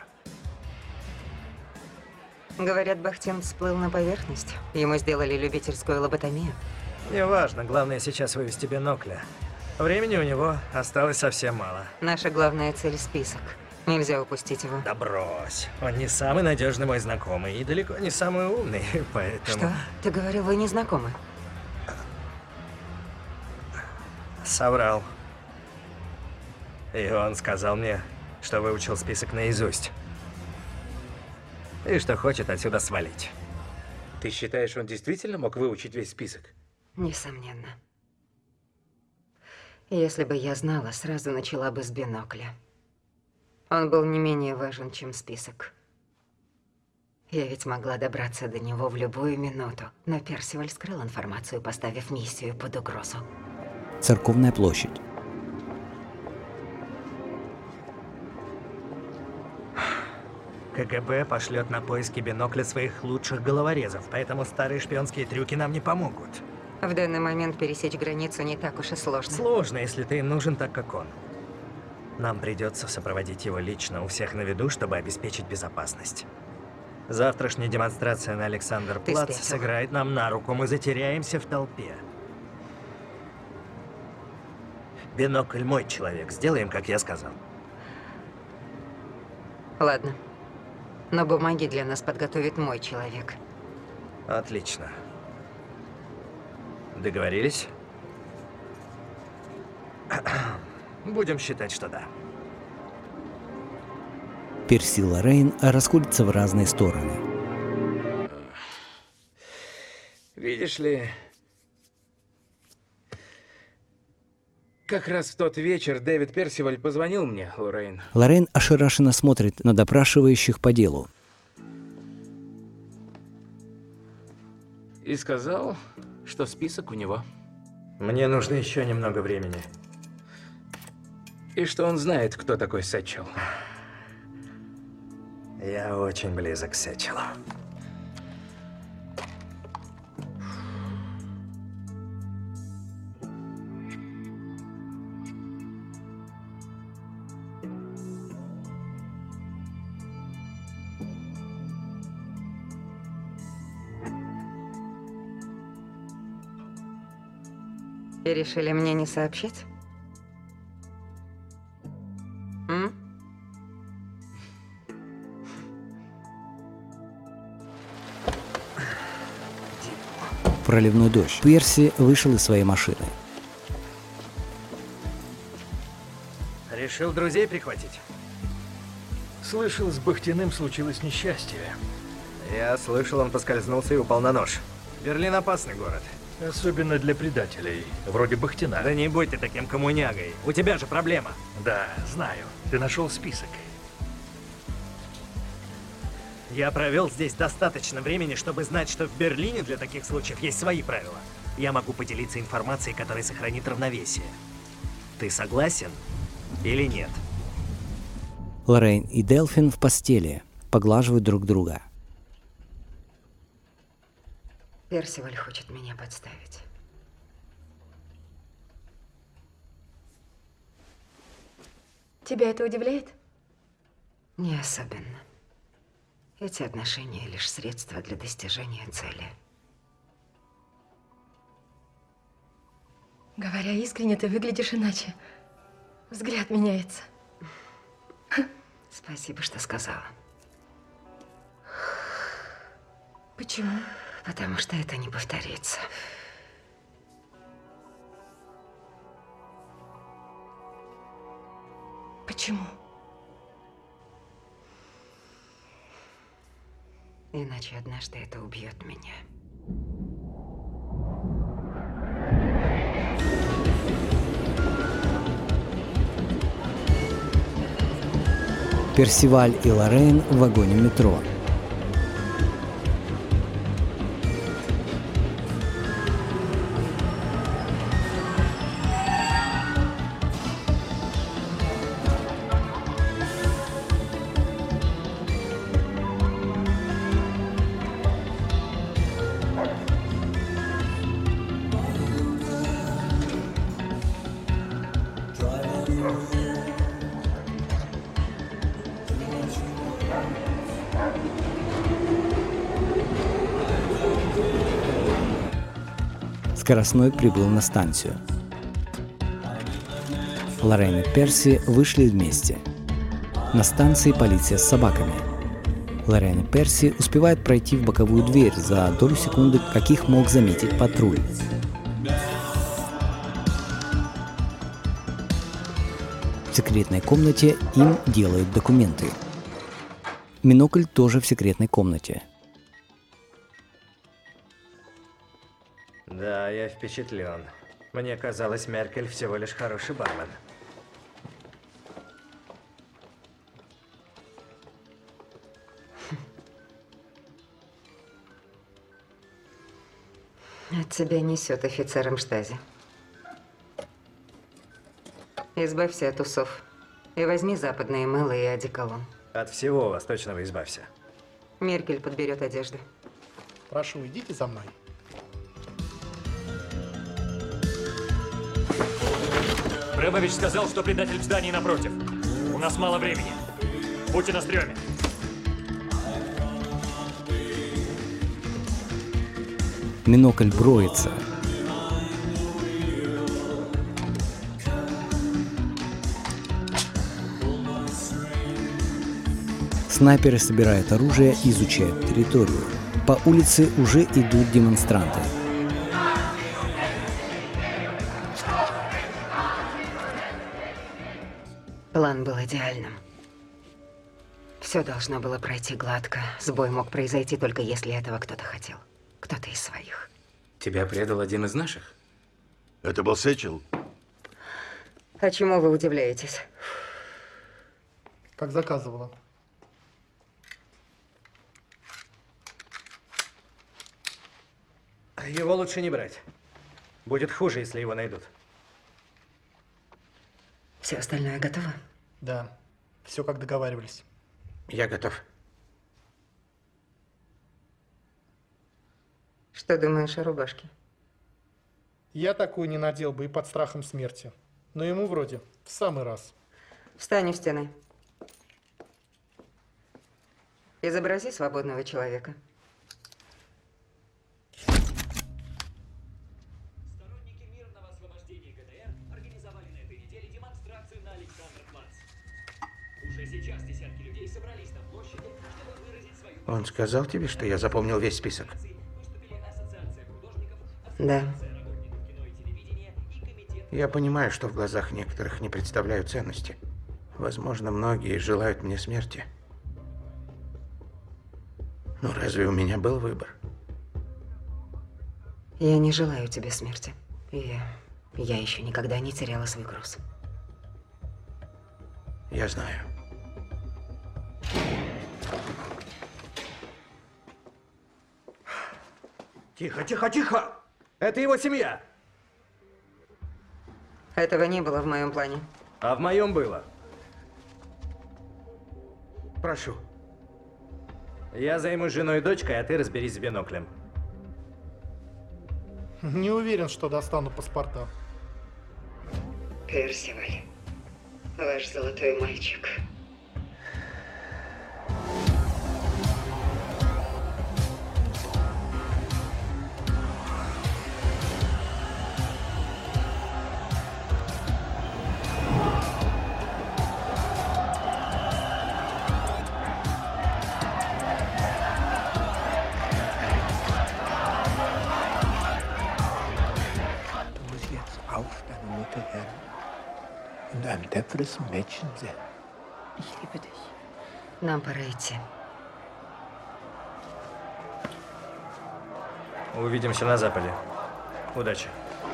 Говорят, Бахтин всплыл на поверхность. Ему сделали любительскую лоботомию. Неважно, главное сейчас вывести бинокля. Времени у него осталось совсем мало. Наша главная цель — список. Нельзя упустить его. Да брось. Он не самый надежный мой знакомый и далеко не самый умный, поэтому... Что? Ты говорил, вы не знакомы? Соврал. И он сказал мне, что выучил список наизусть. И что хочет отсюда свалить. Ты считаешь, он действительно мог выучить весь список? Несомненно. Если бы я знала, сразу начала бы с бинокля. Он был не менее важен, чем список. Я ведь могла добраться до него в любую минуту, но Персиваль скрыл информацию, поставив миссию под угрозу. Церковная площадь. КГБ пошлет на поиски бинокля своих лучших головорезов, поэтому старые шпионские трюки нам не помогут. В данный момент пересечь границу не так уж и сложно. Сложно, если ты им нужен так, как он. Нам придется сопроводить его лично, у всех на виду, чтобы обеспечить безопасность. Завтрашняя демонстрация на Александр-Плац сыграет нам на руку, мы затеряемся в толпе. Бинокль мой человек, сделаем, как я сказал. Ладно. Но бумаги для нас подготовит мой человек. Отлично. Договорились? Будем считать, что да. Перси и Лоррейн расходятся в разные стороны. Видишь ли, как раз в тот вечер Дэвид Персиваль позвонил мне, Лоррейн. Лоррейн ошарашенно смотрит на допрашивающих по делу. И сказал, что список у него. Мне нужно еще немного времени. И что он знает, кто такой Сэтчел. Я очень близок к Сэтчелу. И решили мне не сообщить? Проливной дождь. Перси вышел из своей машины. Решил друзей прихватить? Слышал, с Бахтиным случилось несчастье. Я слышал, он поскользнулся и упал на нож. Берлин опасный город. Особенно для предателей, вроде Бахтина. Да не будь ты таким коммунягой. У тебя же проблема. Да, знаю. Ты нашел список. Я провел здесь достаточно времени, чтобы знать, что в Берлине для таких случаев есть свои правила. Я могу поделиться информацией, которая сохранит равновесие. Ты согласен или нет? Лоррейн и Делфин в постели поглаживают друг друга. Персиваль хочет меня подставить. Тебя это удивляет? Не особенно. Эти отношения лишь средство для достижения цели. Говоря искренне, ты выглядишь иначе. Взгляд меняется. Спасибо, что сказала. Почему? Потому что это не повторится. Почему? Иначе однажды это убьет меня. Персиваль и Лоррейн в вагоне метро. Скоростной прибыл на станцию. Лоррейн и Перси вышли вместе. На станции полиция с собаками. Лоррейн и Перси успевают пройти в боковую дверь за долю секунды, как их мог заметить патруль. В секретной комнате им делают документы. Бинокль тоже в секретной комнате. Да, я впечатлен. Мне казалось, Меркель всего лишь хороший бармен. От тебя несет офицером штази. Избавься от усов. И возьми западное мыло и одеколон. От всего восточного избавься. Меркель подберет одежду. Прошу, идите за мной. Брэмович сказал, что предатель в здании напротив. У нас мало времени. Будьте на стреме. Бинокль броется. Снайперы собирают оружие и изучают территорию. По улице уже идут демонстранты. План был идеальным. Все должно было пройти гладко. Сбой мог произойти только если этого кто-то хотел. Кто-то из своих. Тебя предал один из наших? Это был Сэтчел? А чему вы удивляетесь? Как заказывала. Его лучше не брать. Будет хуже, если его найдут. Все остальное готово? Да. Все как договаривались. Я готов. Что думаешь о рубашке? Я такую не надел бы и под страхом смерти. Но ему вроде в самый раз. Встань у стены. Изобрази свободного человека. Сторонники мирного освобождения ГДР организовали на этой неделе демонстрацию на Александр-Плац. Уже сейчас десятки людей собрались на площади, чтобы выразить свою... Он сказал тебе, что я запомнил весь список? Да. Я понимаю, что в глазах некоторых не представляю ценности. Возможно, многие желают мне смерти. Но разве у меня был выбор? Я не желаю тебе смерти. Я еще никогда не теряла свой груз. Я знаю. Тихо, тихо, тихо! Это его семья! Этого не было в моем плане. А в моем было. Прошу. Я займусь женой и дочкой, а ты разберись с биноклем. Не уверен, что достану паспорта. Персиваль, ваш золотой мальчик. hübsches Mädchen sehr. Ich liebe dich. Нам пора идти. Увидимся на западе. Удачи.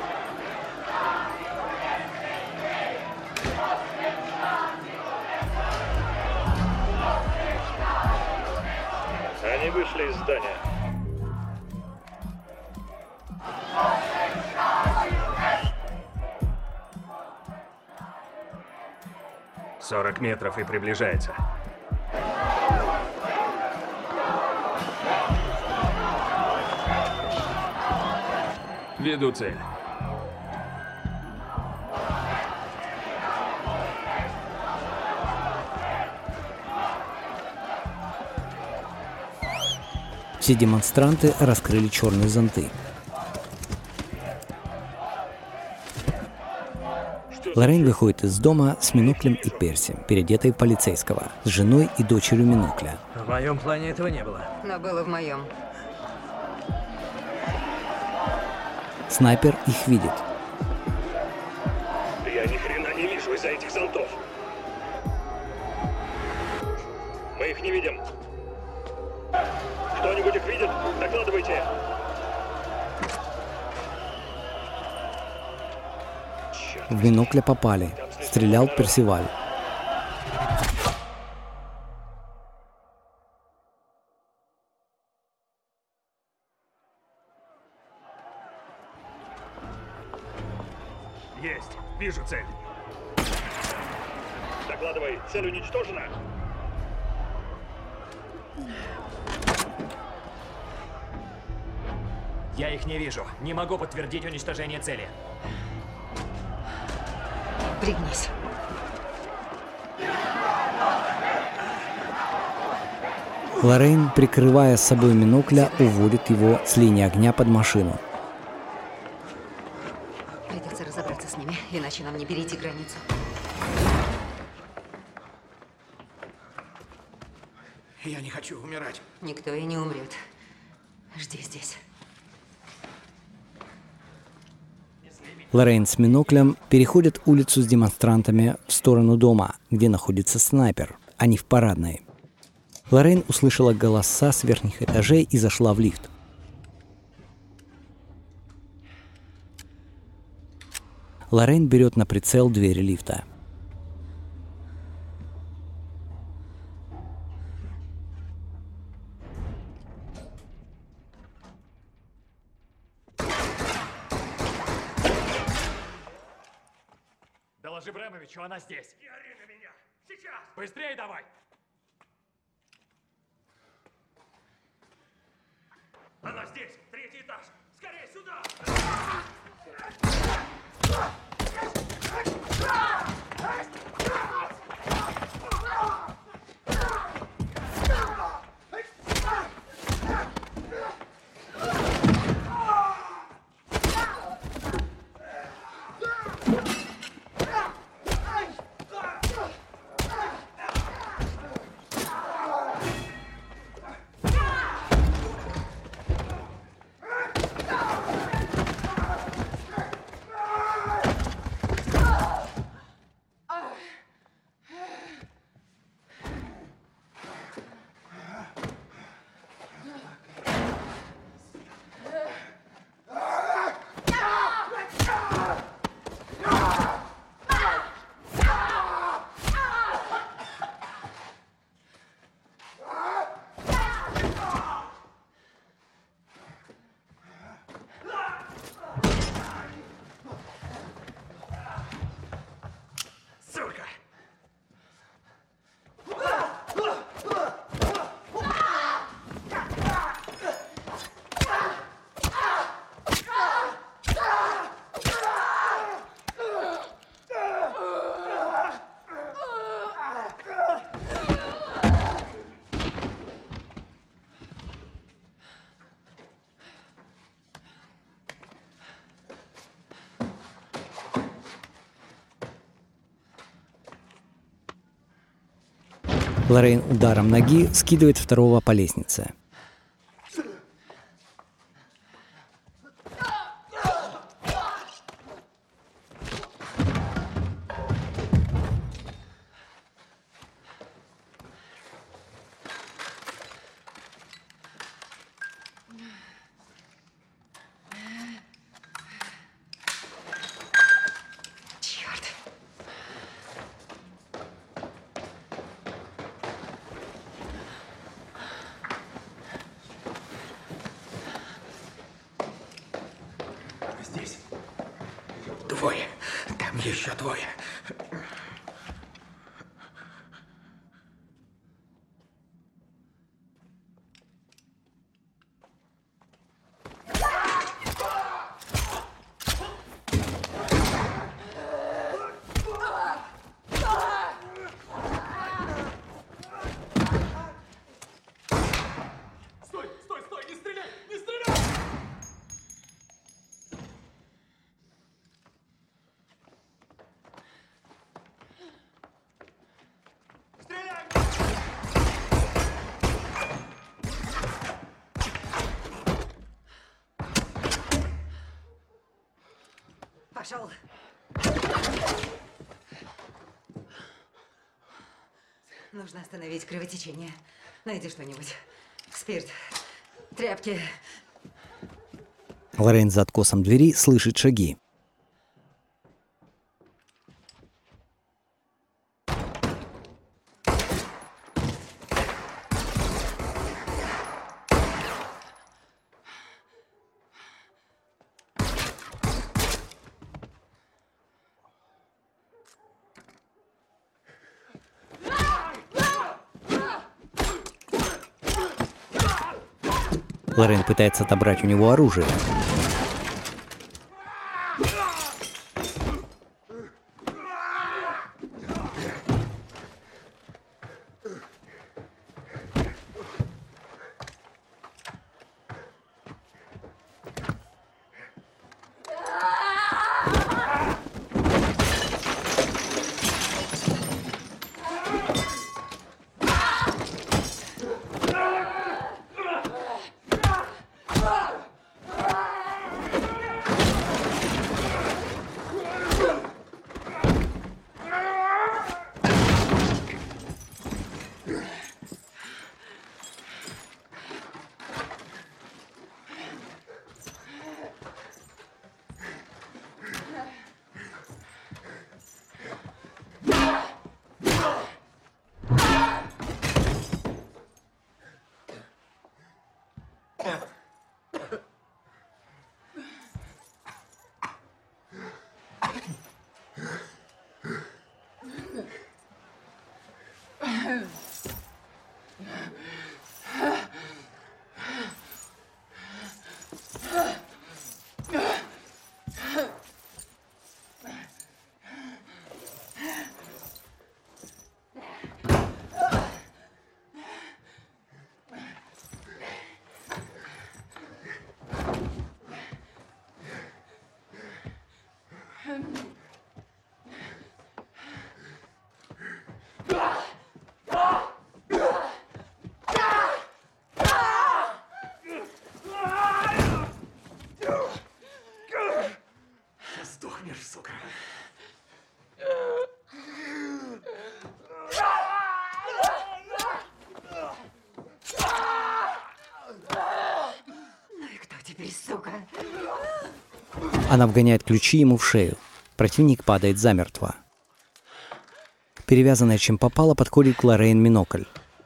Они вышли из здания. «40 метров и приближается. Веду цель. Все демонстранты раскрыли черные зонты. Лоррейн выходит из дома с Миноклем и Перси, переодетой в полицейского, с женой и дочерью Минокля. В моем плане этого не было. Но было в моем. Снайпер их видит. Я ни хрена не вижу из-за этих зонтов. Мы их не видим. Кто-нибудь их видит? Докладывайте. В Минокля попали. Стрелял Персиваль. Есть. Вижу цель. Докладывай. Цель уничтожена. Я их не вижу. Не могу подтвердить уничтожение цели. Пригнись. Лоррейн, прикрывая с собой Минокля, уводит его с линии огня под машину. Придется разобраться с ними, иначе нам не перейти границу. Я не хочу умирать. Никто и не умрет. Жди здесь. Лоррейн с Миноклем переходят улицу с демонстрантами в сторону дома, где находится снайпер, а не в парадной. Лоррейн услышала голоса с верхних этажей и зашла в лифт. Лоррейн берет на прицел двери лифта. Доложи Бремовичу, она здесь. Не ори на меня! Сейчас! Быстрее давай! Она здесь! 3-й этаж! Скорее сюда! Лоррейн ударом ноги скидывает второго по лестнице. Еще двое. Пошел. Нужно остановить кровотечение. Найди что-нибудь. Спирт, тряпки. Лоррейн за откосом двери слышит шаги. Лоррейн пытается отобрать у него оружие. Сдохнешь, сука. Ну и кто теперь, сука? Она вгоняет ключи ему в шею. Противник падает замертво. Перевязанная чем попало подходит к Лоррейн бинокль.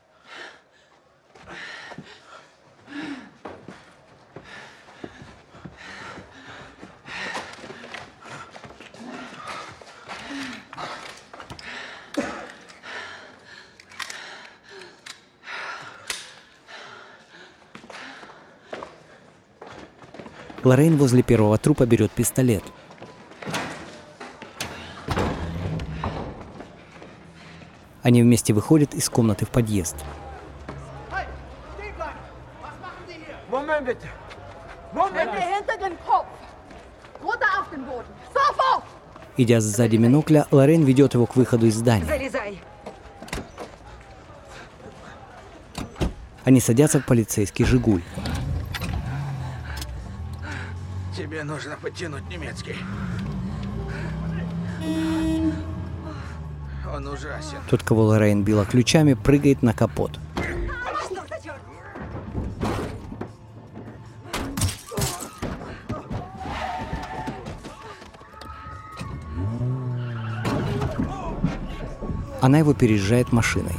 Лоррейн возле первого трупа берет пистолет. Они вместе выходят из комнаты в подъезд. Moment bitte. Hände hinter dem Kopf. Runter auf den Boden. Sofort! Идя сзади бинокля, Лоррейн ведет его к выходу из здания. Залезай. Они садятся в полицейский «Жигуль». Тебе нужно подтянуть немецкий. Он ужасен. Тот, кого Лоррейн била ключами, прыгает на капот. Она его переезжает машиной.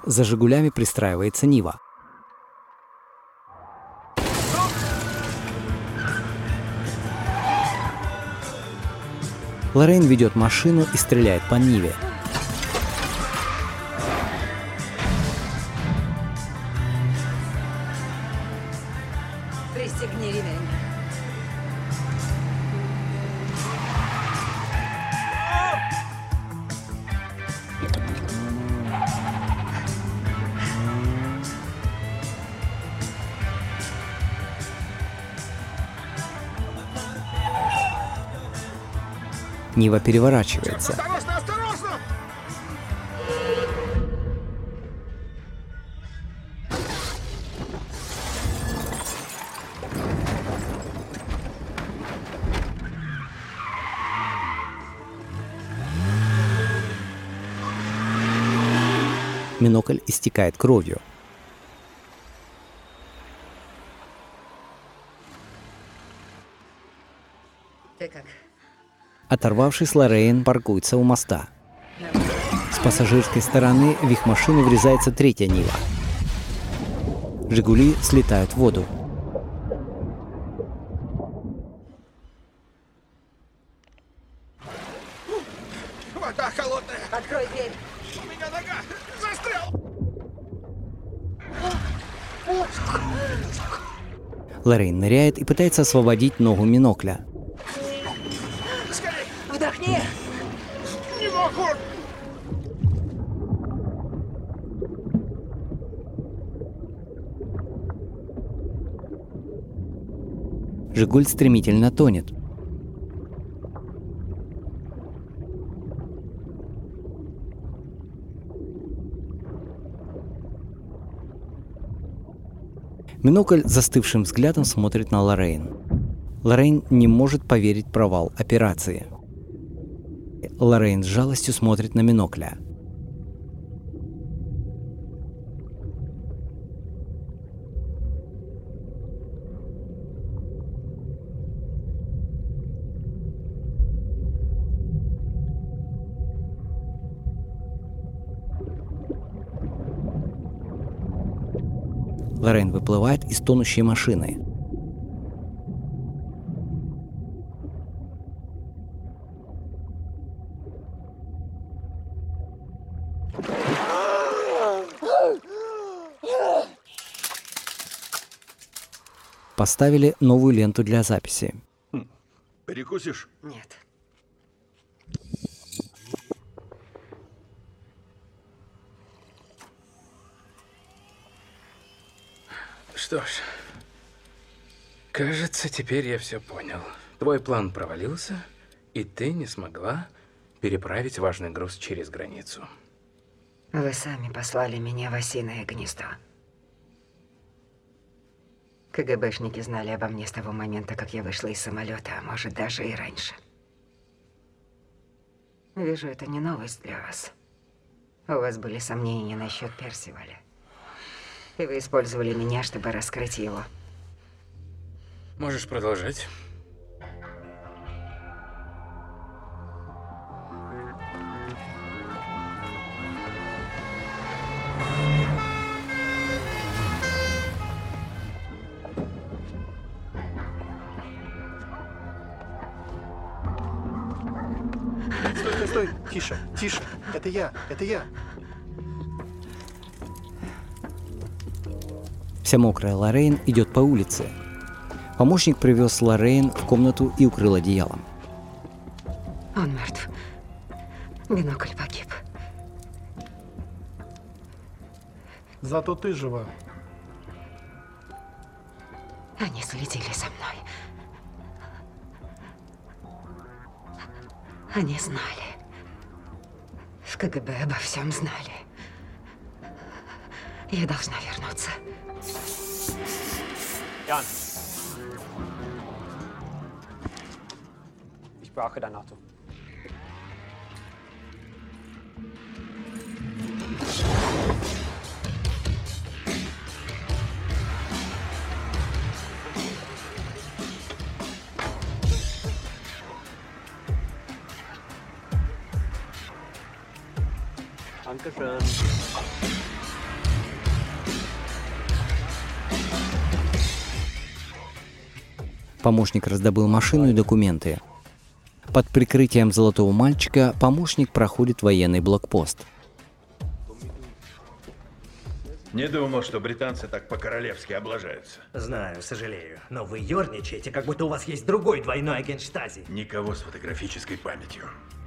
за «Жигулями» пристраивается Нива. Лоррейн ведет машину и стреляет по Ниве. Пристегни ремень. Нива переворачивается. Осторожно, осторожно! Бинокль истекает кровью. Ты как? Оторвавшись, Лоррейн паркуется у моста. С пассажирской стороны в их машину врезается третья Нива. «Жигули» слетают в воду. Вода холодная! Открой дверь! У меня нога! Застрял! Лоррейн ныряет и пытается освободить ногу Минокля. Вдохни! Не могу! «Жигуль» стремительно тонет. Бинокль застывшим взглядом смотрит на Лоррейн. Лоррейн не может поверить в провал операции. Лоррейн с жалостью смотрит на Минокля. Лоррейн выплывает из тонущей машины. Поставили новую ленту для записи. Перекусишь? Нет. Что ж, кажется, теперь я все понял. Твой план провалился, и ты не смогла переправить важный груз через границу. Вы сами послали меня в осиное гнездо. КГБшники знали обо мне с того момента, как я вышла из самолета, а может даже и раньше. Вижу, это не новость для вас. У вас были сомнения насчет Персиваля. И вы использовали меня, чтобы раскрыть его. Можешь продолжать. Стой, стой, стой! Тише, тише! Это я, это я! Вся мокрая Лоррейн идет по улице. Помощник привез Лоррейн в комнату и укрыл одеялом. Он мертв. Бинокль погиб. Зато ты жива. Они следили за мной. Они знали. В КГБ обо всем знали. Я должна вернуться. Jan. Ich brauche dein Auto. Dankeschön. Помощник раздобыл машину и документы. Под прикрытием золотого мальчика помощник проходит военный блокпост. Не думал, что британцы так по-королевски облажаются. Знаю, сожалею, но вы ерничаете, как будто у вас есть другой двойной агент Штази. Никого с фотографической памятью.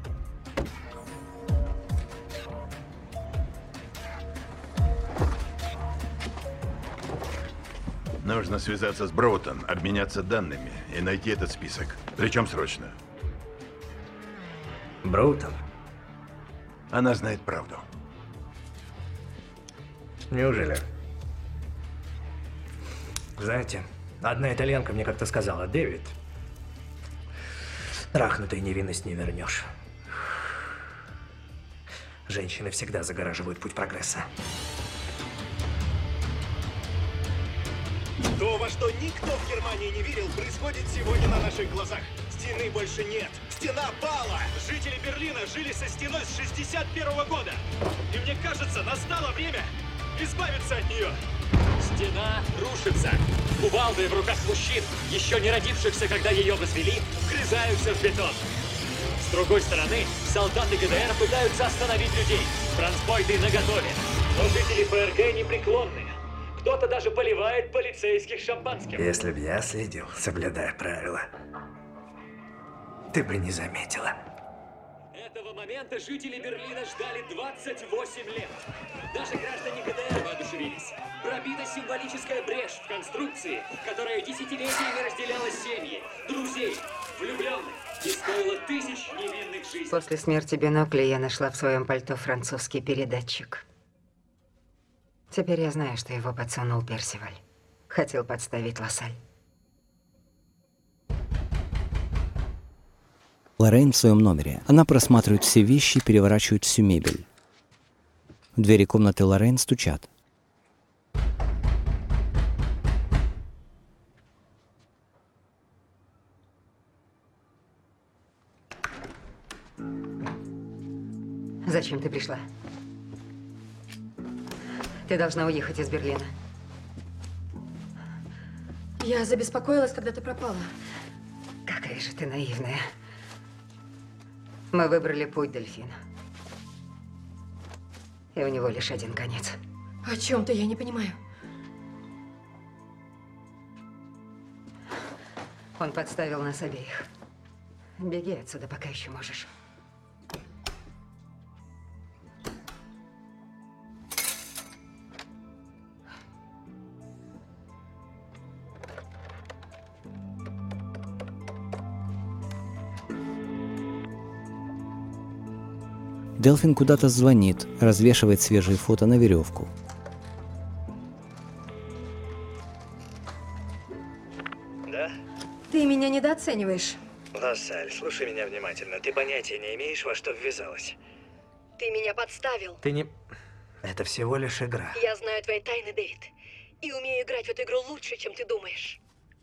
Нужно связаться с Броутон, обменяться данными и найти этот список. Причем срочно. Броутон? Она знает правду. Неужели? Знаете, одна итальянка мне как-то сказала: Дэвид, трахнутой невинность не вернешь. Женщины всегда загораживают путь прогресса. То, во что никто в Германии не верил, происходит сегодня на наших глазах. Стены больше нет. Стена пала. Жители Берлина жили со стеной с 61-го года. И мне кажется, настало время избавиться от нее. Стена рушится. Кувалды в руках мужчин, еще не родившихся, когда ее возвели, вгрызаются в бетон. С другой стороны, солдаты ГДР пытаются остановить людей. Бронспойты наготове. Но жители ФРГ непреклонны. Кто-то даже поливает полицейских шампанским. Если б я следил, соблюдая правила, ты бы не заметила. Этого момента жители Берлина ждали 28 лет. Даже граждане ГДР воодушевились. Пробита символическая брешь в конструкции, которая десятилетиями разделяла семьи, друзей, влюбленных и стоила тысяч невинных жизней. После смерти Бинокля я нашла в своем пальто французский передатчик. Теперь я знаю, что его подсунул Персиваль. Хотел подставить Лассаль. Лоррейн в своем номере. Она просматривает все вещи, переворачивает всю мебель. В двери комнаты Лоррейн стучат. Зачем ты пришла? Ты должна уехать из Берлина. Я забеспокоилась, когда ты пропала. Какая же ты наивная. Мы выбрали путь дельфина. И у него лишь один конец. О чем ты? Я не понимаю. Он подставил нас обеих. Беги отсюда, пока еще можешь. Делфин куда-то звонит, развешивает свежие фото на веревку. Да? Ты меня недооцениваешь. Лассаль, слушай меня внимательно. Ты понятия не имеешь, во что ввязалась. Ты меня подставил. Ты не... Это всего лишь игра. Я знаю твои тайны, Дэвид. И умею играть в эту игру лучше, чем ты думаешь.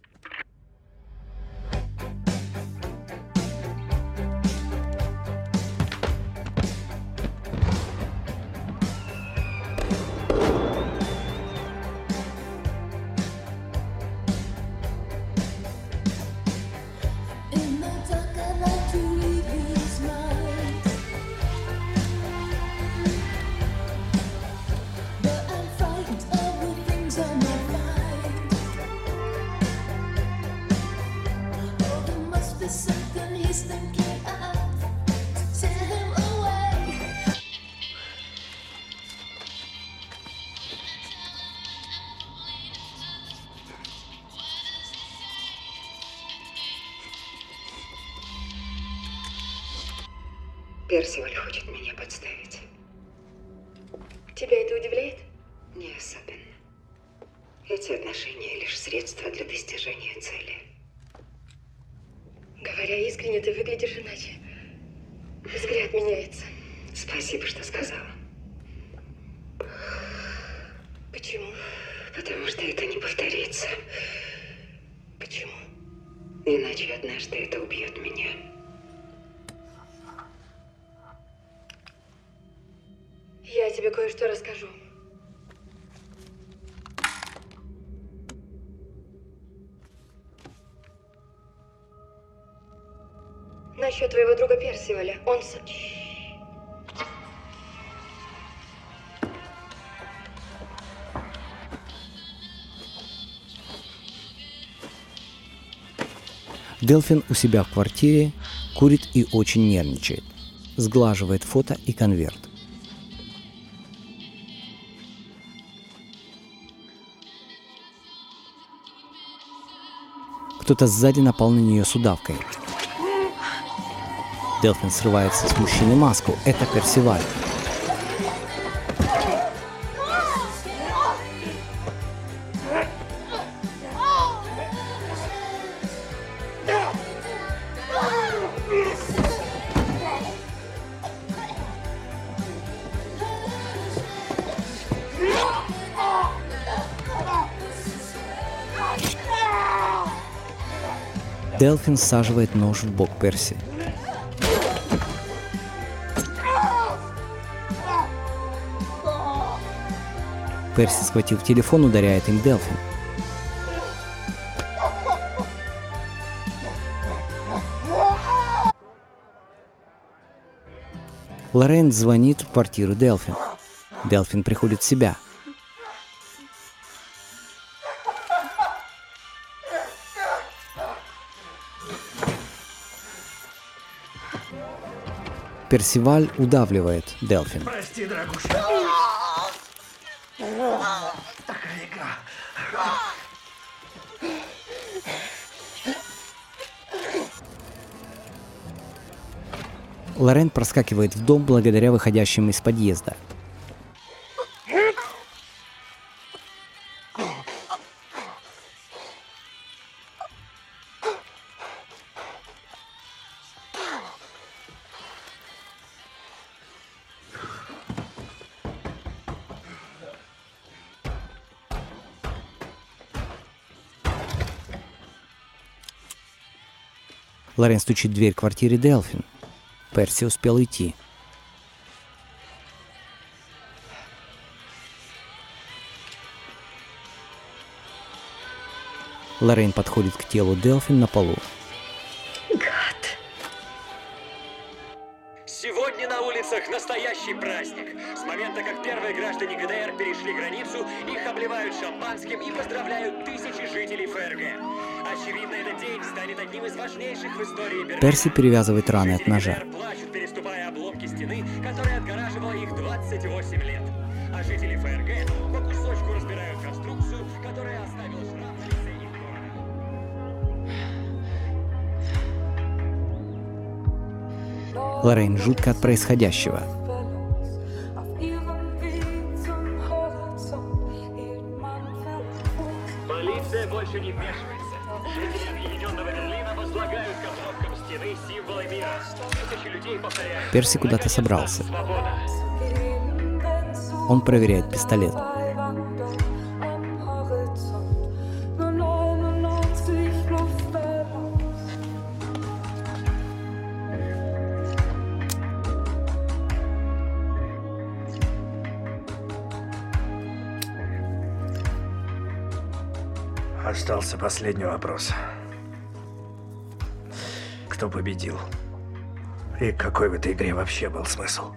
Персиваль хочет меня подставить. Тебя это удивляет? Не особенно. Эти отношения лишь средство для достижения цели. Говоря искренне, ты выглядишь иначе. Взгляд меняется. Спасибо, что сказала. Почему? Потому что это не повторится. Почему? Иначе однажды это убьет меня. Я тебе кое-что расскажу. насчет твоего друга Персиваля? Он... Делфин у себя в квартире курит и очень нервничает. Сглаживает фото и конверт. Кто-то сзади напал на нее с удавкой. Делфин срывается с мужчины маску. Это Персиваль. Делфин всаживает нож в бок Перси. Перси, схватив телефон, ударяет им Делфин. Лорен звонит в квартиру Делфин. Делфин приходит в себя. Персиваль удавливает Делфин. Прости, дорогуша. Такая игра. Лорен проскакивает в дом благодаря выходящим из подъезда. Лорен стучит в дверь квартиры Делфин. Перси успел уйти. Лорен подходит к телу Делфин на полу. Сегодня на улицах настоящий праздник. С момента, как первые граждане ГДР перешли границу, их обливают шампанским и поздравляют тысячи жителей ФРГ. Очевидно, этот день станет одним из важнейших в истории Берлина. Перси перевязывает раны от ножа. ГДР плачут, переступая обломки стены, которая отгораживала их 28 лет. А жители ФРГ по кусочку разбирают конструкцию, которая оставила шрам на лице их города. Лорен жутко от происходящего. Полиция больше не вмешивается. Жители объединенного Берлина возлагают к обломкам стены символы мира. Тысячи людей повторяют. Перси куда-то собрался. Он проверяет пистолет. Остался последний вопрос. Кто победил? И какой в этой игре вообще был смысл?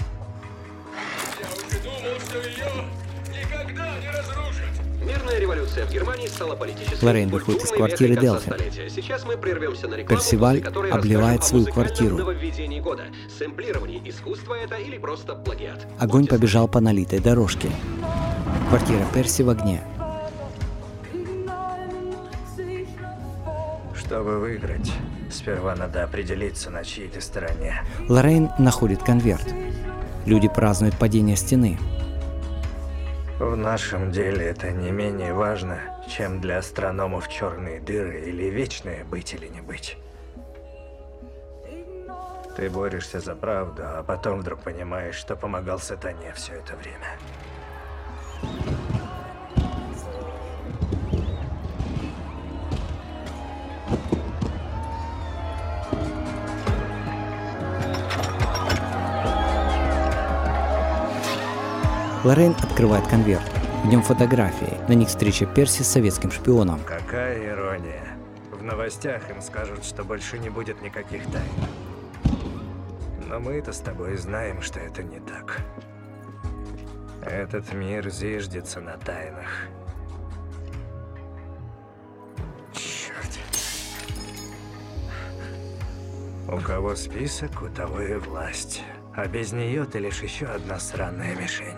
Я уже думал, что ее никогда не разрушат. Мирная революция в Германии стала политической. Лорен выходит из квартиры Делфин. Сейчас мы прервемся на рекламу, Персиваль обливает свою квартиру. Года. Сэмплирование искусства это или просто плагиат? Огонь побежал по налитой дорожке. Квартира Перси в огне. Чтобы выиграть, сперва надо определиться, на чьей ты стороне. Лорен находит конверт. Люди празднуют падение стены. В нашем деле это не менее важно, чем для астрономов черные дыры или вечное быть или не быть. Ты борешься за правду, а потом вдруг понимаешь, что помогал сатане все это время. Лорен открывает конверт. В нем фотографии. На них встреча Перси с советским шпионом. Какая ирония. В новостях им скажут, что больше не будет никаких тайн. Но мы-то с тобой знаем, что это не так. Этот мир зиждется на тайнах. Черт. У кого список, у того и власть. А без нее ты лишь еще одна сраная мишень.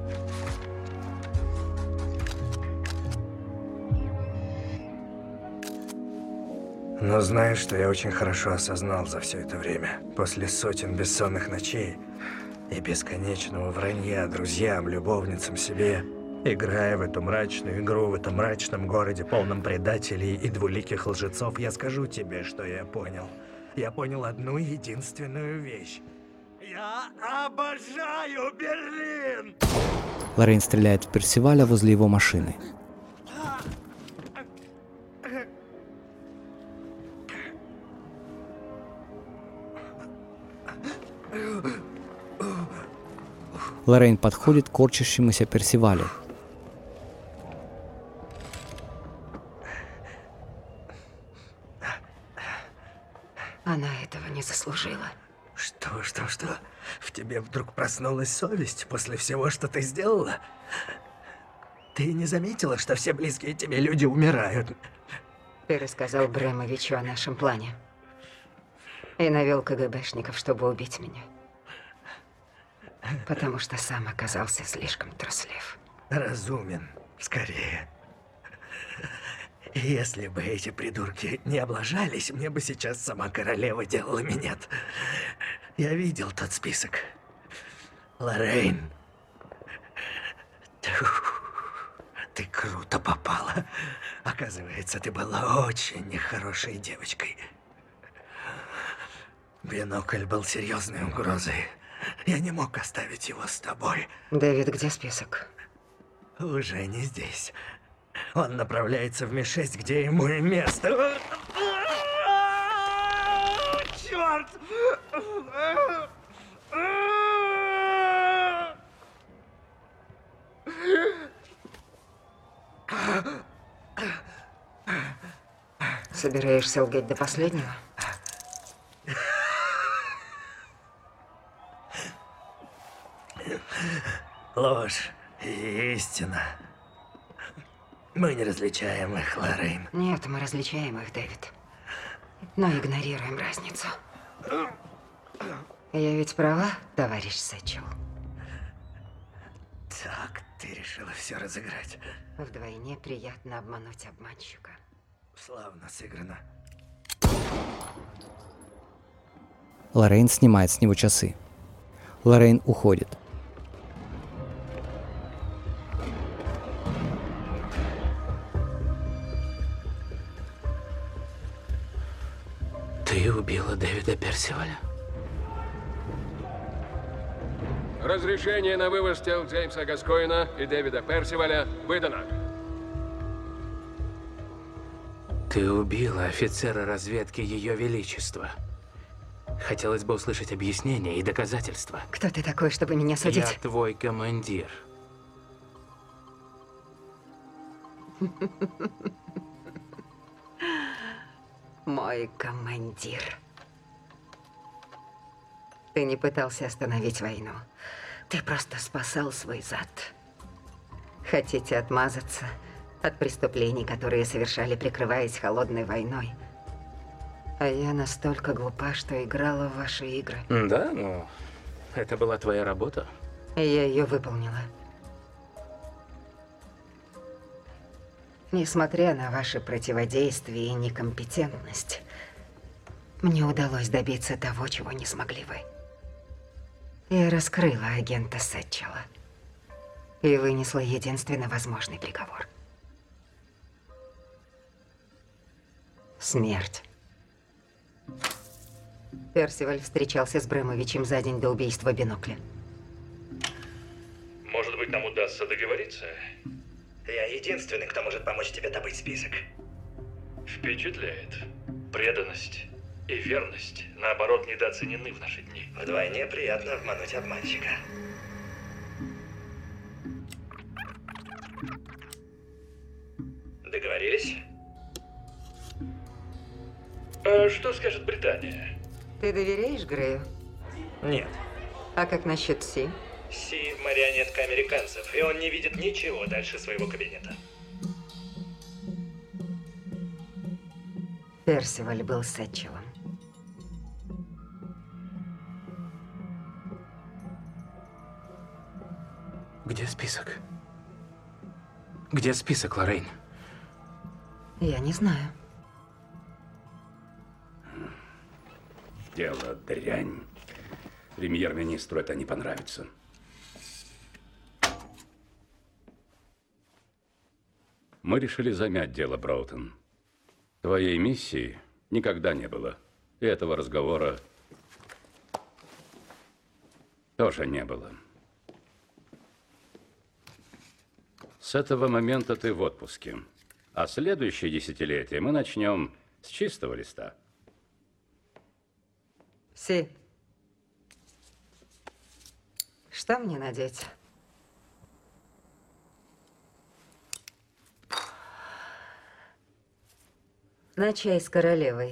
Но знаешь, что я очень хорошо осознал за все это время? После сотен бессонных ночей и бесконечного вранья друзьям, любовницам, себе, играя в эту мрачную игру, в этом мрачном городе, полном предателей и двуликих лжецов, я скажу тебе, что я понял. Я понял одну единственную вещь. Я обожаю Берлин! Лоррейн стреляет в Персиваля возле его машины. Лоррейн подходит к корчащемуся Персивалю. Она этого не заслужила. Что? В тебе вдруг проснулась совесть после всего, что ты сделала? Ты не заметила, что все близкие тебе люди умирают? Ты рассказал Бремовичу о нашем плане. И навел КГБшников, чтобы убить меня. Потому что сам оказался слишком труслив. Разумен, скорее. Если бы эти придурки не облажались, мне бы сейчас сама королева делала минет. Я видел тот список. Лоррейн. Ты круто попала. Оказывается, ты была очень нехорошей девочкой. Бинокль был серьезной угрозой. Я не мог оставить его с тобой. Дэвид, где список? Уже не здесь. Он направляется в Ми-6, где ему и место. Черт! Собираешься лгать до последнего? Ложь и истина. Мы не различаем их, Лоррейн. Нет, мы различаем их, Дэвид. Но игнорируем разницу. Я ведь права, товарищ Сэтчел? Так, ты решила все разыграть. Вдвойне приятно обмануть обманщика. Славно сыграно. Лоррейн снимает с него часы. Лоррейн уходит. Ты убила Дэвида Персиваля? Разрешение на вывоз тел Джеймса Гаскоина и Дэвида Персиваля выдано. Ты убила офицера разведки Ее Величества. Хотелось бы услышать объяснения и доказательства. Кто ты такой, чтобы меня судить? Я твой командир. Мой командир. Ты не пытался остановить войну. Ты просто спасал свой зад. Хотите отмазаться от преступлений, которые совершали, прикрываясь холодной войной? А я настолько глупа, что играла в ваши игры. Да, но это была твоя работа. Я ее выполнила. Несмотря на ваше противодействие и некомпетентность, мне удалось добиться того, чего не смогли вы. Я раскрыла агента Сэтчела и вынесла единственно возможный приговор. Смерть. Персиваль встречался с Бремовичем за день до убийства Бинокля. Может быть, нам удастся договориться? Я единственный, кто может помочь тебе добыть список. Впечатляет. Преданность и верность, наоборот, недооценены в наши дни. Вдвойне приятно обмануть обманщика. Договорились? А что скажет Британия? Ты доверяешь Грею? Нет. А как насчет Си? Си – марионетка американцев, и он не видит ничего дальше своего кабинета. Персиваль был Сэтчелом. Где список? Где список, Лоррейн? Я не знаю. Дело дрянь. Премьер-министру это не понравится. Мы решили замять дело, Броутон. Твоей миссии никогда не было. И этого разговора тоже не было. С этого момента ты в отпуске. А следующее десятилетие мы начнем с чистого листа. Си, что мне надеть? На чай с королевой.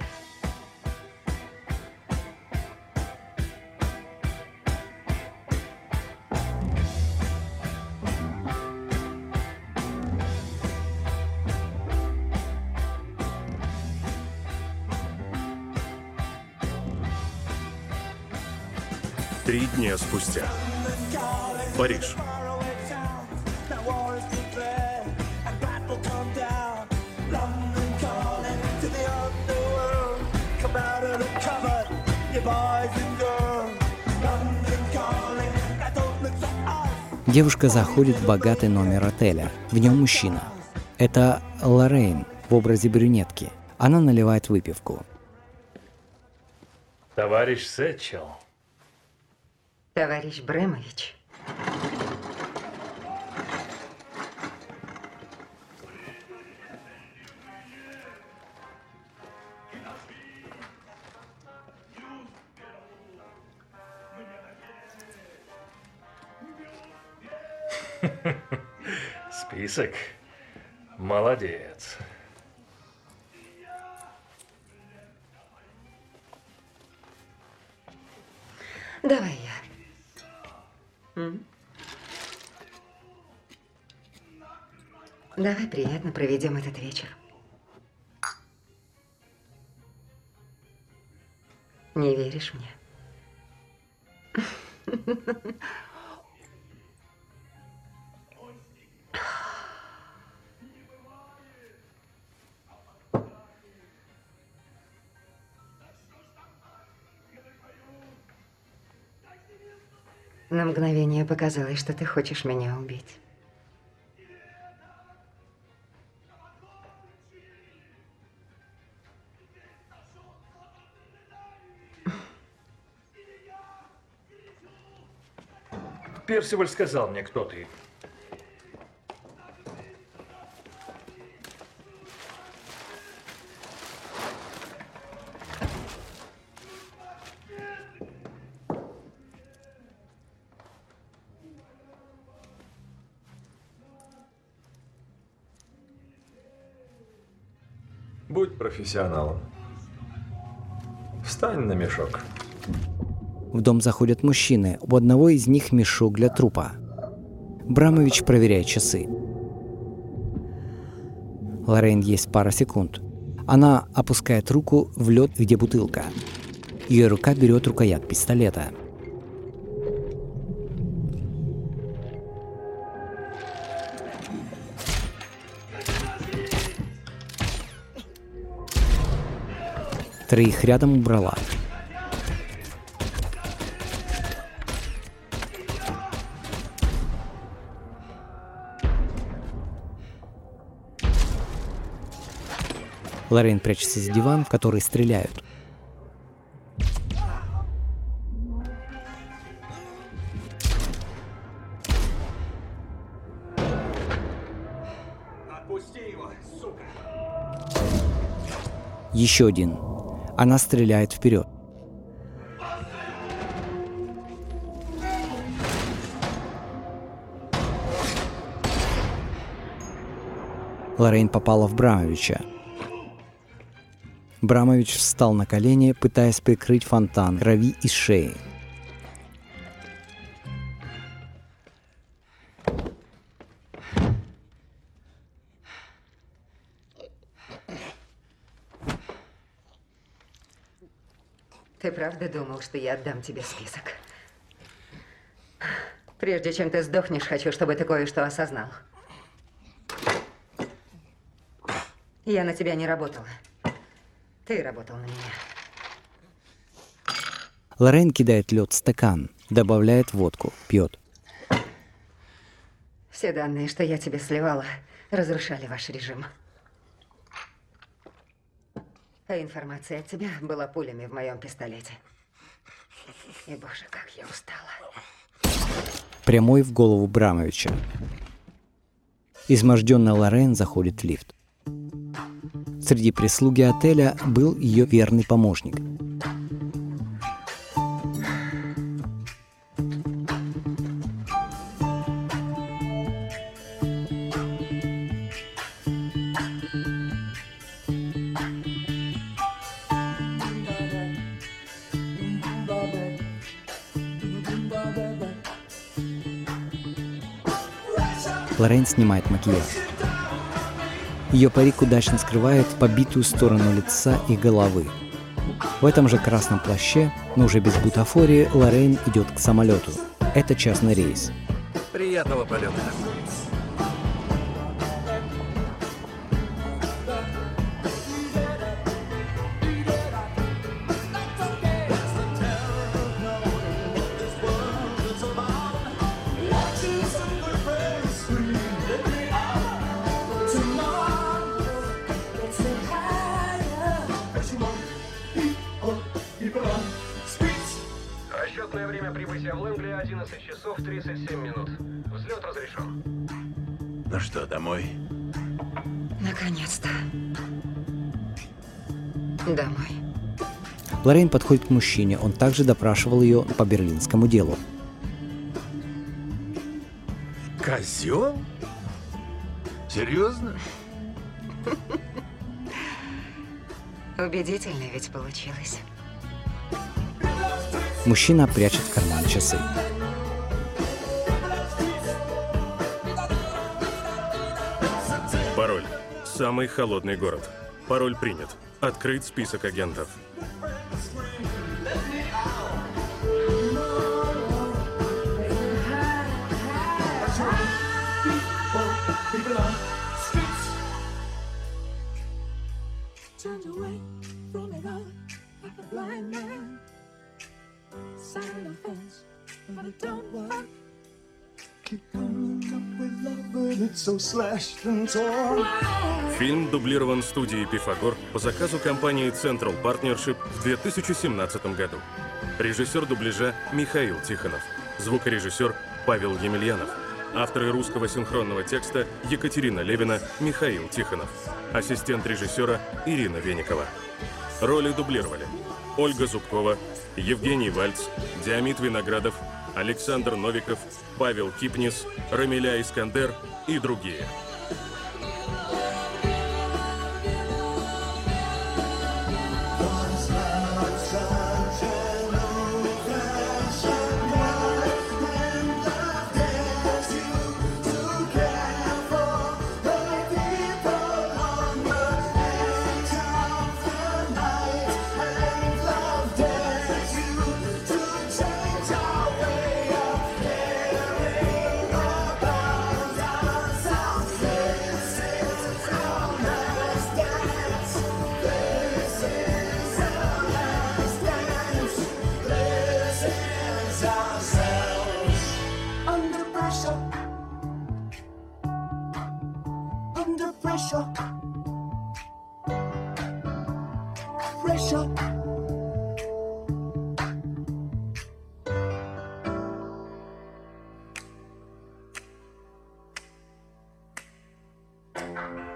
Три дня спустя. Париж. Девушка заходит в богатый номер отеля. В нем мужчина. Это Лоррейн в образе брюнетки. Она наливает выпивку. Товарищ Сэтчел. Товарищ Брэмович. Список. Молодец. Давай я. Давай приятно проведем этот вечер. Не веришь мне? На мгновение показалось, что ты хочешь меня убить. Персиваль сказал мне, кто ты. Будь профессионалом. Встань на мешок. В дом заходят мужчины. У одного из них мешок для трупа. Брамович проверяет часы. Лоррейн есть пара секунд. Она опускает руку в лед, где бутылка. Ее рука берет рукоять пистолета. Троих рядом убрала. Лоррейн прячется за диван, в который стреляют. Отпусти его, сука! Еще один. Она стреляет вперед. Лоррейн попала в Брамовича. Брамович встал на колени, пытаясь прикрыть фонтан крови из шеи. Ты правда думал, что я отдам тебе список? Прежде чем ты сдохнешь, хочу, чтобы ты кое-что осознал. Я на тебя не работала. Ты работал на меня. Лоррейн кидает лед в стакан, добавляет водку, пьет. Все данные, что я тебе сливала, разрушали ваш режим. А информация от тебя была пулями в моем пистолете. И, боже, как я устала. Прямой в голову Брамовича. Изможденная Лоррейн заходит в лифт. Среди прислуги отеля был ее верный помощник. Лоррейн снимает макияж. Ее парик удачно скрывает побитую сторону лица и головы. В этом же красном плаще, но уже без бутафории, Лоррейн идет к самолету. Это частный рейс. Приятного полета. Расчетное время прибытия в Лэнгли 11 часов 37 минут. Взлет разрешен. Ну что, домой? Наконец-то. Домой. Лоррейн подходит к мужчине, он также допрашивал ее по берлинскому делу. Козел? Серьезно? Убедительно ведь получилось. Мужчина прячет в карман часы. Пароль. Самый холодный город. Пароль принят. Открыт список агентов. Фильм дублирован студией «Пифагор» по заказу компании Central Partnership в 2017 году. Режиссер дубляжа Михаил Тихонов. Звукорежиссер Павел Емельянов. Авторы русского синхронного текста Екатерина Левина, Михаил Тихонов. Ассистент режиссера Ирина Веникова. Роли дублировали Ольга Зубкова, Евгений Вальц, Диамид Виноградов, Александр Новиков, Павел Кипнис, Рамиля Искандер и другие. Pressure.